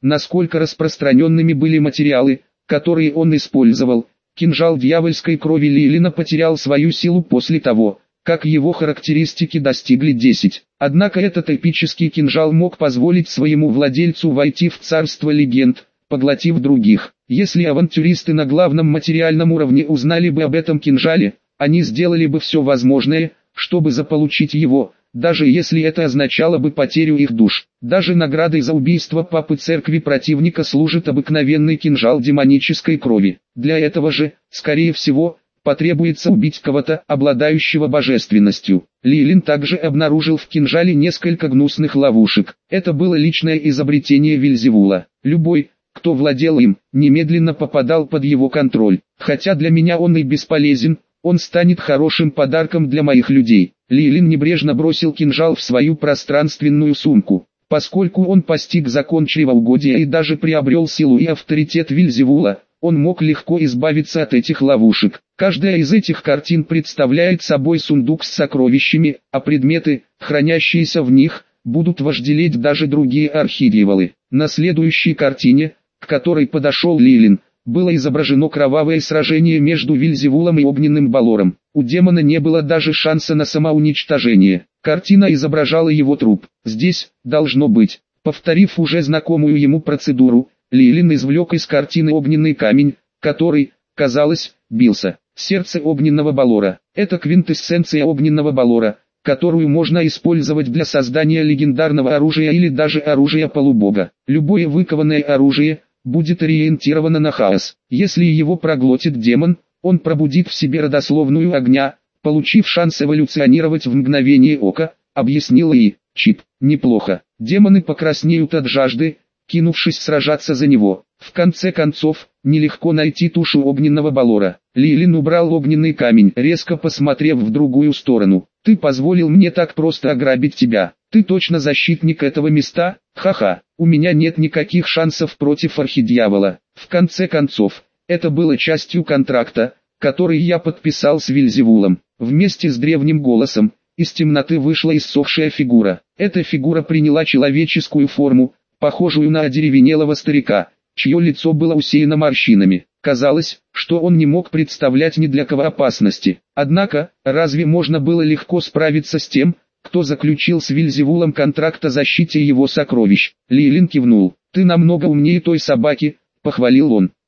S1: насколько распространенными были материалы, которые он использовал. Кинжал дьявольской крови Лилина потерял свою силу после того, как его характеристики достигли десять. Однако этот эпический кинжал мог позволить своему владельцу войти в царство легенд, поглотив других. Если авантюристы на главном материальном уровне узнали бы об этом кинжале, они сделали бы все возможное, чтобы заполучить его, даже если это означало бы потерю их душ. Даже наградой за убийство папы церкви противника служит обыкновенный кинжал демонической крови. Для этого же, скорее всего, потребуется убить кого-то, обладающего божественностью. Лилин также обнаружил в кинжале несколько гнусных ловушек. Это было личное изобретение Вельзевула. Любой, кто владел им, немедленно попадал под его контроль. Хотя для меня он и бесполезен, он станет хорошим подарком для моих людей. Лилин небрежно бросил кинжал в свою пространственную сумку. Поскольку он постиг закон чревоугодия и даже приобрел силу и авторитет Вельзевула, он мог легко избавиться от этих ловушек. Каждая из этих картин представляет собой сундук с сокровищами, а предметы, хранящиеся в них, будут вожделеть даже другие архидьяволы. На следующей картине, к которой подошел Лилин, было изображено кровавое сражение между Вельзевулом и огненным Балором. У демона не было даже шанса на самоуничтожение. Картина изображала его труп. Здесь, должно быть, повторив уже знакомую ему процедуру, Лилин извлек из картины огненный камень, который, казалось, бился. Сердце огненного Балора. Это квинтэссенция огненного Балора, которую можно использовать для создания легендарного оружия или даже оружия полубога. Любое выкованное оружие будет ориентировано на хаос. Если его проглотит демон, он пробудит в себе родословную огня, получив шанс эволюционировать в мгновение ока, объяснил И. Чип. Неплохо. Демоны покраснеют от жажды, кинувшись сражаться за него. В конце концов, нелегко найти тушу огненного Балора. Лилин убрал огненный камень, резко посмотрев в другую сторону. «Ты позволил мне так просто ограбить тебя. Ты точно защитник этого места? Ха-ха, у меня нет никаких шансов против архидьявола. В конце концов, это было частью контракта, который я подписал с Вельзевулом». Вместе с древним голосом, из темноты вышла иссохшая фигура. Эта фигура приняла человеческую форму, похожую на одеревенелого старика, чье лицо было усеяно морщинами. Казалось, что он не мог представлять ни для кого опасности. Однако, разве можно было легко справиться с тем, кто заключил с Вельзевулом контракт о защите его сокровищ? Лилин кивнул. «Ты намного умнее той собаки», — похвалил он.